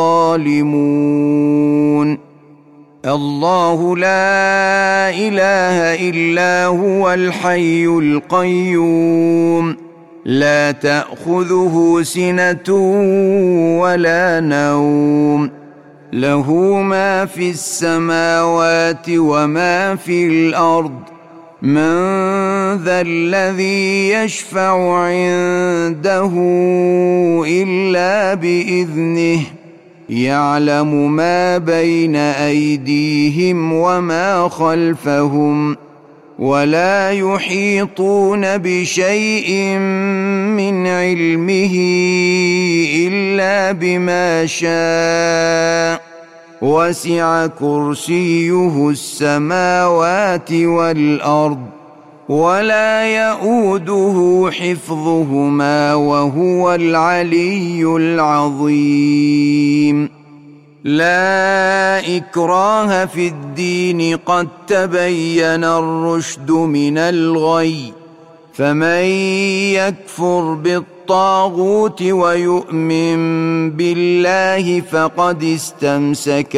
A: الظالمون. الله لا إله إلا هو الحي القيوم لا تأخذه سنة ولا نوم له ما في السماوات وما في الأرض من ذا الذي يشفع عنده إلا بإذنه يعلم ما بين أيديهم وما خلفهم ولا يحيطون بشيء من علمه إلا بما شاء وسع كرسيه السماوات والأرض ولا يؤوده حفظهما وهو العلي العظيم. لا إكراه في الدين قد تبين الرشد من الغي فمن يكفر بالطاغوت ويؤمن بالله فقد استمسك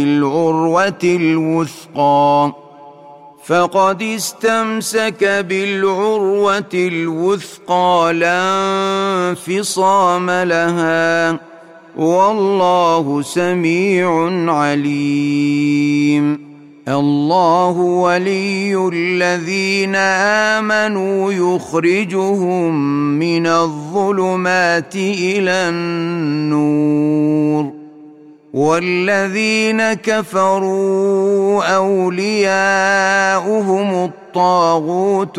A: بالعروة الوثقى لا انفصام لها والله سميع عليم. الله ولي الذين آمنوا يخرجهم من الظلمات إلى النور والذين كفروا أولياؤهم الطاغوت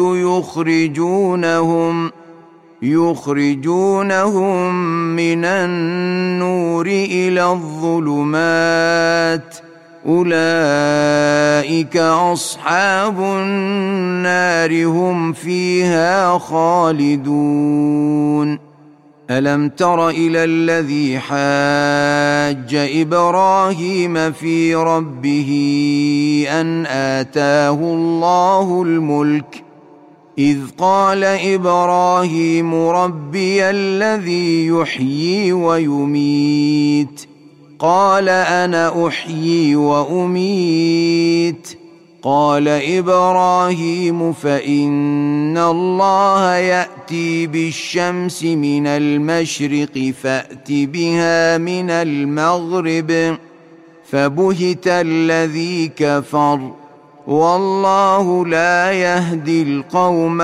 A: يخرجونهم من النور إلى الظلمات أولئك أصحاب النار هم فيها خالدون. ألم تر إلى الذي حاج إبراهيم في ربه أن آتاه الله الملك إذ قال إبراهيم ربي الذي يحيي ويميت قال أنا أحيي وأميت قال إبراهيم فإن الله يأتي بالشمس من المشرق فأت بها من المغرب فبهت الذي كفر والله لا يهدي القوم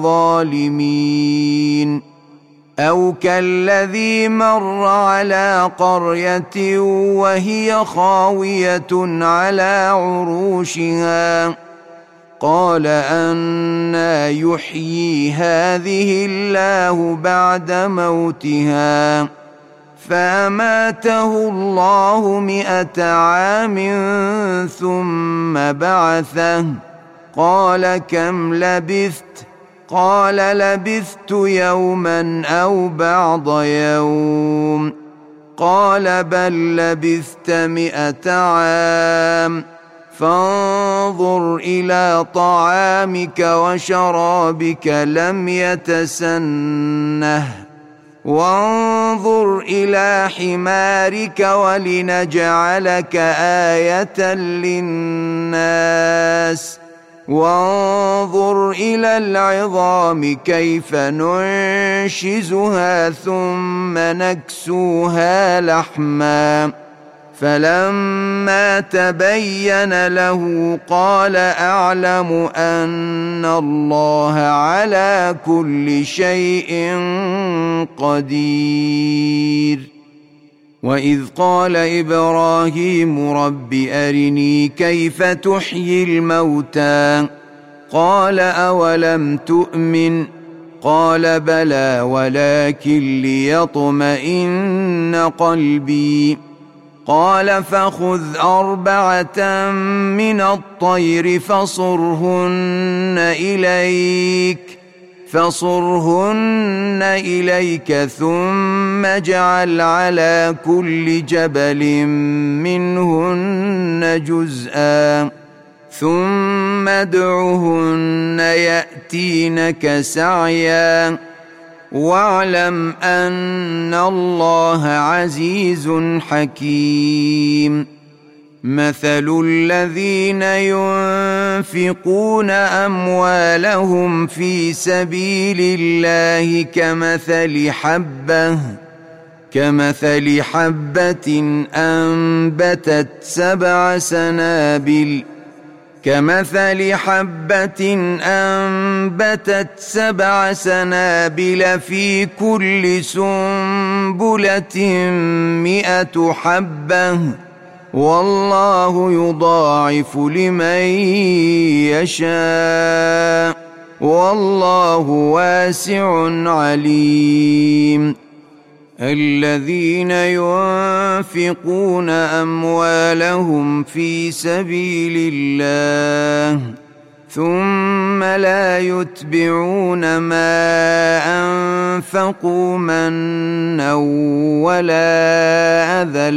A: الظالمين. أو كالذي مر على قرية وهي خاوية على عروشها قال أنى يحيي هذه الله بعد موتها فأماته الله 100 عام ثم بعثه قال كم لبثت قال لبثت يوما أو بعض يوم قال بل لبثت 100 عام فانظر إلى طعامك وشرابك لم يتسنه وانظر إلى حمارك ولنجعلك آية للناس وانظر إلى العظام كيف ننشزها ثم نكسوها لحما فلما تبين له قال أعلم أن الله على كل شيء قدير. وإذ قال إبراهيم رب أرني كيف تحيي الموتى قال أولم تؤمن قال بلى ولكن ليطمئن قلبي قال فخذ 4 من الطير فصرهن إليك ثم اجعل على كل جبل منهن جزءا ثم ادعهن يأتينك سعيا واعلم أن الله عزيز حكيم. مثل الذين ينفقون أموالهم في سبيل الله كمثل حبة أنبتت 7 سنابل في كل سنبلة 100 حبة والله يضاعف لمن يشاء والله واسع عليم. الذين ينفقون أموالهم في سبيل الله ثم لا يتبعون ما أنفقوا منا ولا أذى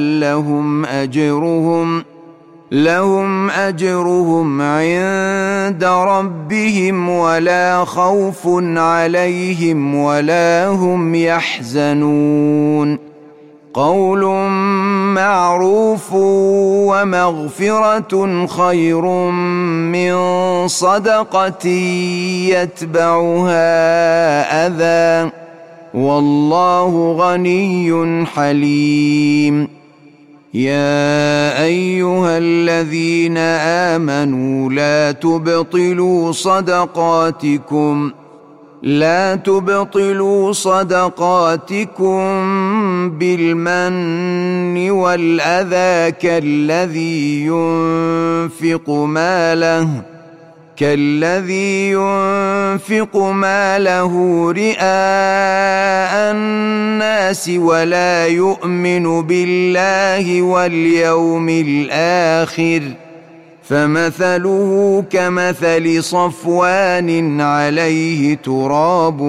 A: لهم أجرهم عند ربهم ولا خوف عليهم ولا هم يحزنون. قول معروف ومغفرة خير من صدقة يتبعها أذى والله غني حليم. يا أيها الذين آمنوا لا تبطلوا صدقاتكم بالمن والأذى كالذي ينفق ماله رئاء الناس ولا يؤمن بالله واليوم الآخر فمثله كمثل صفوان عليه تراب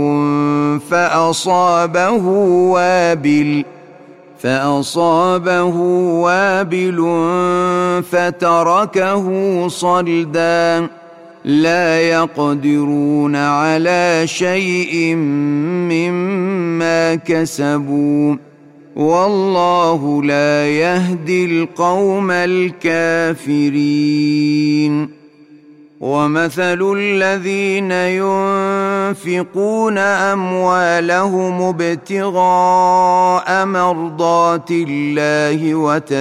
A: فأصابه وابل فتركه صلدا لا يقدرون على شيء مما كسبوا والله لا يهدي القوم الكافرين. ومثل الذين ينفقون أموالهم ابتغاء مرضات الله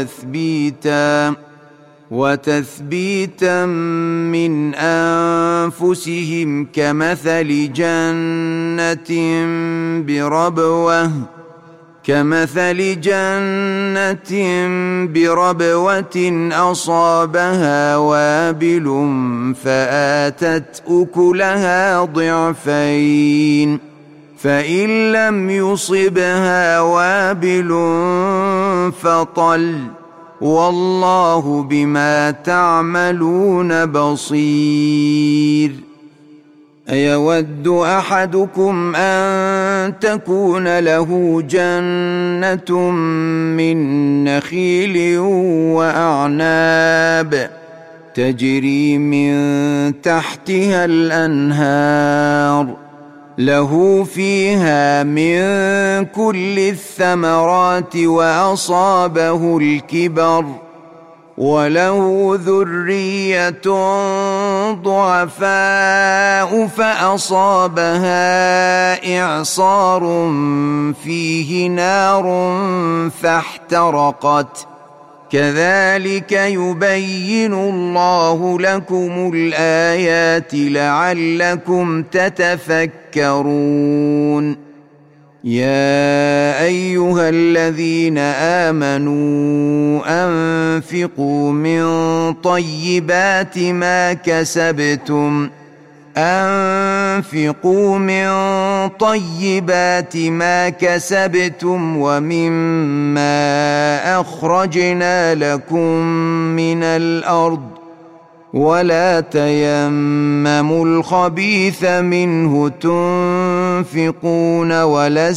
A: وتثبيتا من أنفسهم كمثل جنة بربوة أصابها وابل فآتت أكلها ضعفين فإن لم يصبها وابل فطل والله بما تعملون بصير. أيود أحدكم أن تكون له جنة من نخيل وأعناب تجري من تحتها الأنهار له فيها من كل الثمرات وأصابه الكبر وله ذرية ضعفاء فأصابها إعصار فيه نار فاحترقت كذلك يبين الله لكم الآيات لعلكم تتفكرون يا أيها الذين آمنوا أنفقوا من طيبات ما كسبتم ومما أخرجنا لكم من الأرض ولا تيمموا الخبيث منه تنفقون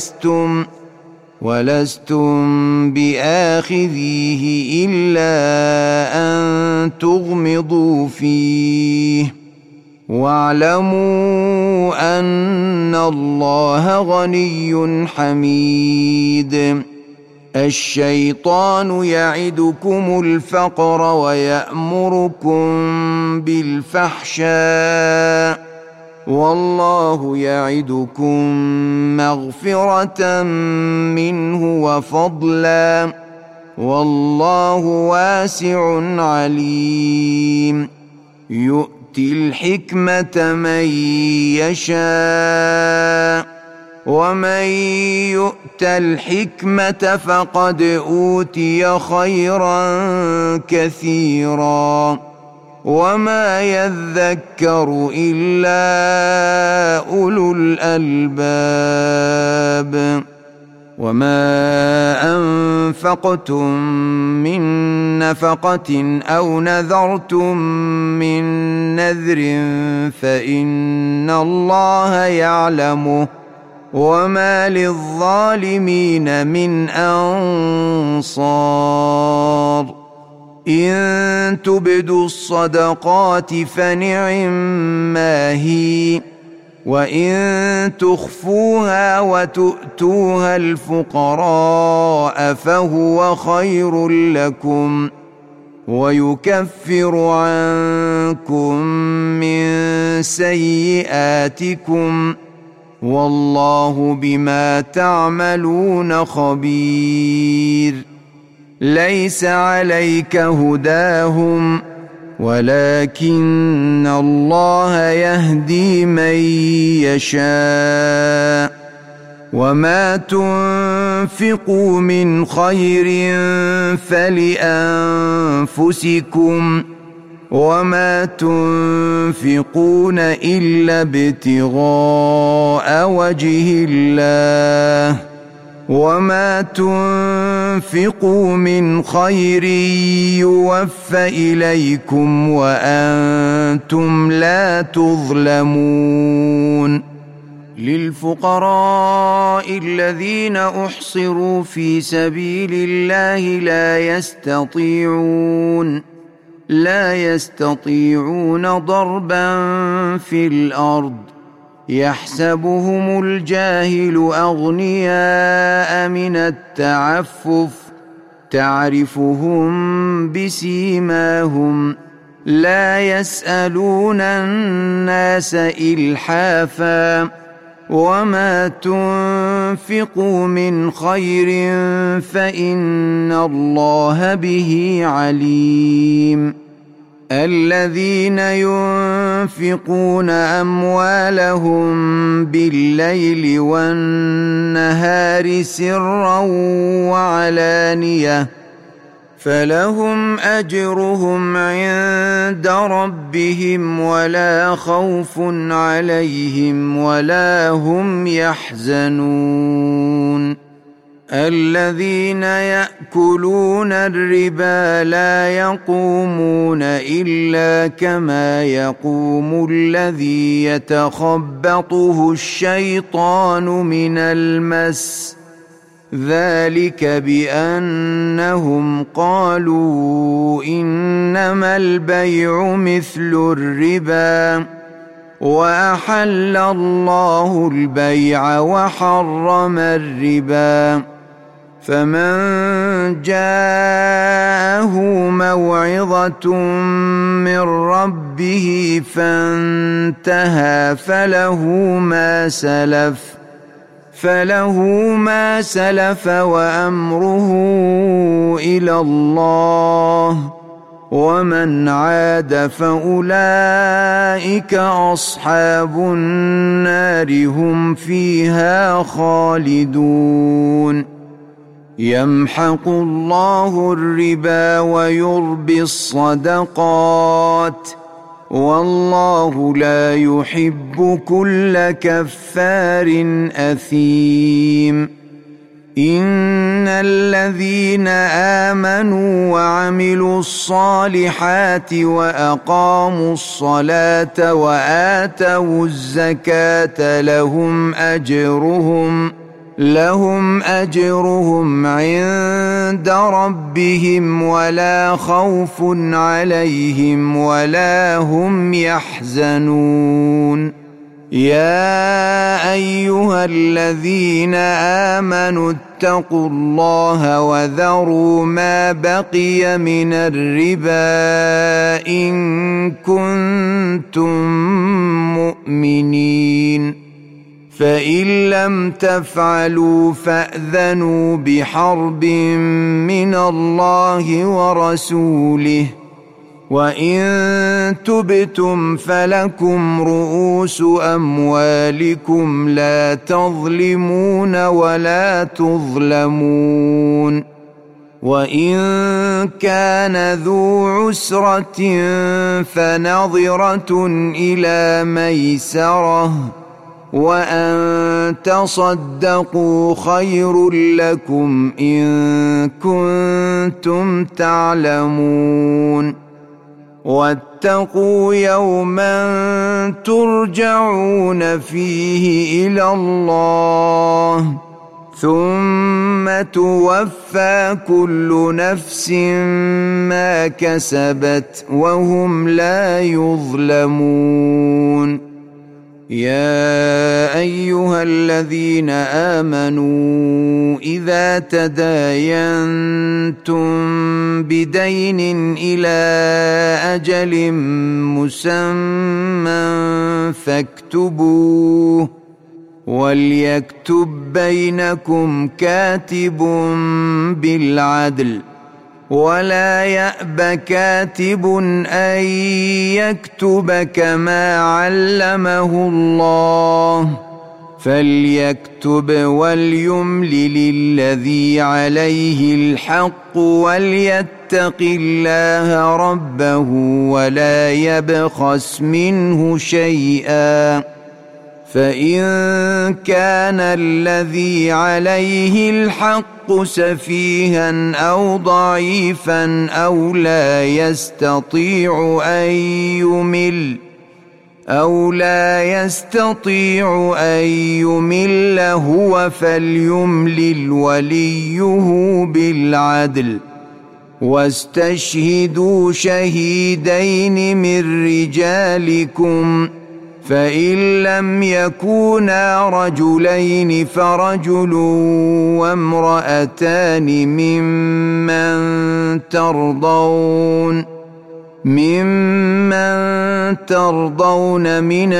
A: ولستم بآخذيه إلا أن تغمضوا فيه واعلموا أن الله غني حميد الشيطان يعدكم الفقر ويأمركم بالفحشاء والله يعدكم مغفرة منه وفضلا والله واسع عليم يؤتي الحكمة من يشاء ومن يؤت الحكمة فقد أوتي خيرا كثيرا وما يذكر إلا أولو الألباب وما أنفقتم من نفقة أو نذرتم من نذر فإن الله يعلمه وما للظالمين من أنصار إن تبدوا الصدقات فنعما هي وإن تخفوها وتؤتوها الفقراء فهو خير لكم ويكفر عنكم من سيئاتكم والله بما تعملون خبير ليس عليك هداهم ولكن الله يهدي من يشاء وما تنفقوا من خير فلأنفسكم وما تنفقون إلا ابتغاء وجه الله وما تنفقوا من خير يوفى إليكم وأنتم لا تظلمون للفقراء الذين أحصروا في سبيل الله لا يستطيعون ضربا في الأرض يحسبهم الجاهل أغنياء من التعفف تعرفهم بسيماهم لا يسألون الناس إلحافا وما تنفقوا من خير فإن الله به عليم الذين ينفقون أموالهم بالليل والنهار سرا وعلانية فلهم أجرهم عند ربهم ولا خوف عليهم ولا هم يحزنون الذين يأكلون الربا لا يقومون إلا كما يقوم الذي يتخبطه الشيطان من المس، ذلك بأنهم قالوا إنما البيع مثل الربا وأحل الله البيع وحرم الربا. فمن جاءه موعظة من ربه فانتهى فله ما سلف وأمره إلى الله، ومن عاد فأولئك أصحاب النار هم فيها خالدون. يمحق الله الربا ويربي الصدقات، والله لا يحب كل كفار أثيم. إن الذين آمنوا وعملوا الصالحات وأقاموا الصلاة وآتوا الزكاة لهم أجرهم عند ربهم ولا خوف عليهم ولا هم يحزنون. يا أيها الذين آمنوا اتقوا الله وذروا ما بقي من الربا إن كنتم مؤمنين، فإن لم تفعلوا فأذنوا بحرب من الله ورسوله، وإن تبتم فلكم رؤوس أموالكم لا تظلمون ولا تظلمون. وإن كان ذو عسرة فنظرة إلى ميسرة، وأن تصدقوا خير لكم إن كنتم تعلمون. واتقوا يوما ترجعون فيه إلى الله ثم توفى كل نفس ما كسبت وهم لا يظلمون. يا أيها الذين آمنوا إذا تداينتم بدين إلى أجل مسمى فاكتبوه، وليكتب بينكم كاتب بالعدل، ولا يأب كاتب أن يكتب كما علمه الله، فليكتب وليملل الذي عليه الحق وليتق الله ربه ولا يبخس منه شيئا. فإن كان الذي عليه الحق سفيها أو ضعيفا أو لا يستطيع أن يمل هو فليملل وليه بالعدل، واستشهدوا شهيدين من رجالكم، فإن لم يكونا رجلين فرجل وامرأتان ممن ترضون من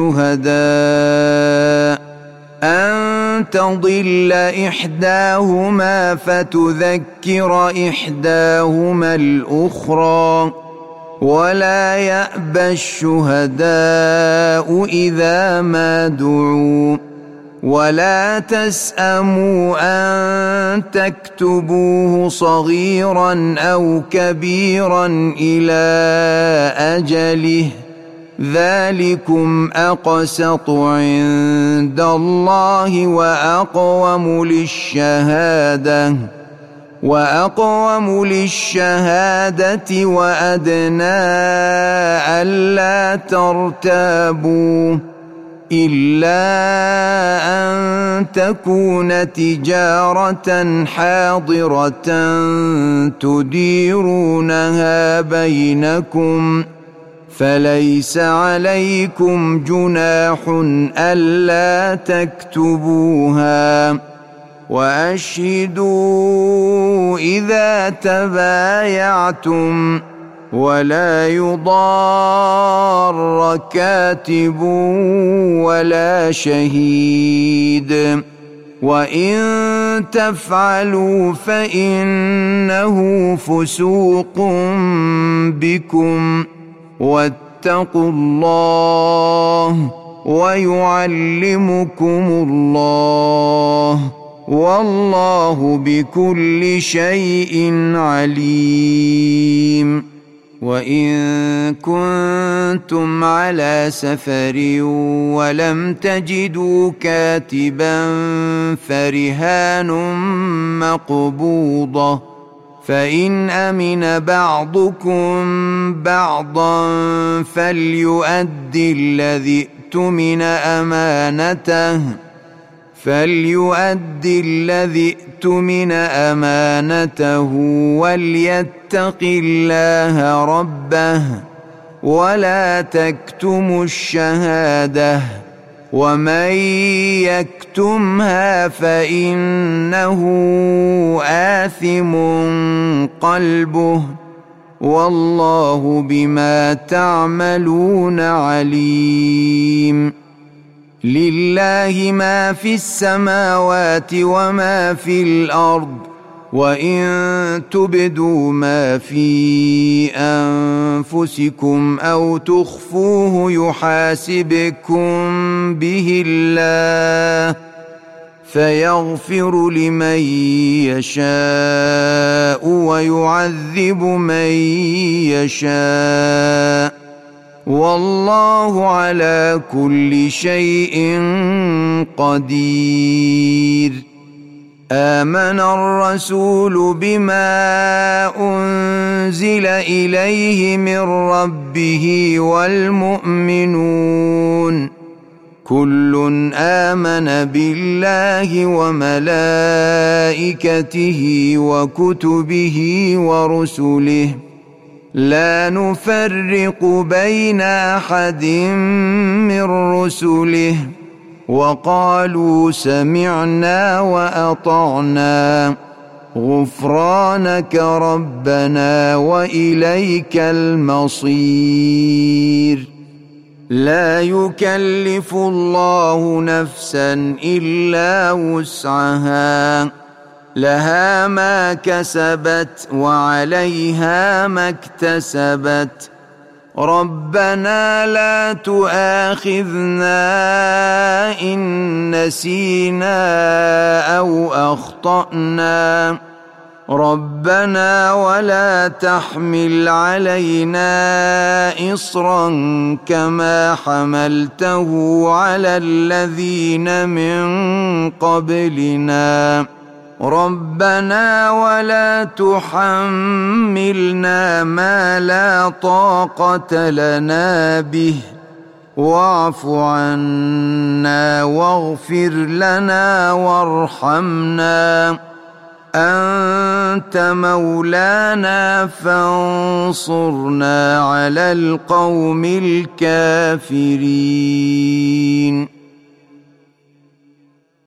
A: الشهداء أن تضل إحداهما فتذكر إحداهما الأخرى، ولا يأبى الشهداء إذا ما دعوا، ولا تسأموا أن تكتبوه صغيرا أو كبيرا إلى أجله، ذلكم أقسط عند الله وأقوم للشهادة وأدنى ألا ترتابوا إلا أن تكون تجارة حاضرة تديرونها بينكم فليس عليكم جناح ألا تكتبوها وأشهدوا إذا تبايعتم ولا يضار كاتب ولا شهيد وإن تفعلوا فإنه فسوق بكم واتقوا الله ويعلمكم الله والله بكل شيء عليم. وإن كنتم على سفر ولم تجدوا كاتبا فرهان مقبوضة فإن أمن بعضكم بعضا فليؤدي الذي اؤتمن أمانته وليتق الله ربه ولا تكتموا الشهادة ومن يكتمها فإنه آثم قلبه والله بما تعملون عليم. لله ما في السماوات وما في الأرض وإن تبدوا ما في أنفسكم أو تخفوه يحاسبكم به الله فيغفر لمن يشاء ويعذب من يشاء والله على كل شيء قدير. آمن الرسول بما أنزل إليه من ربه والمؤمنون كل آمن بالله وملائكته وكتبه ورسله لا نفرق بين أحد من رسله وقالوا سمعنا وأطعنا غفرانك ربنا وإليك المصير. لا يكلف الله نفسا إلا وسعها لها ما كسبت وعليها ما اكتسبت ربنا لا تؤاخذنا إن نسينا أو أخطأنا ربنا ولا تحمل علينا إصرا كما حملته على الذين من قبلنا ربنا ولا تحملنا ما لا طاقة لنا به واعف عنا واغفر لنا وارحمنا أنت مولانا فانصرنا على القوم الكافرين.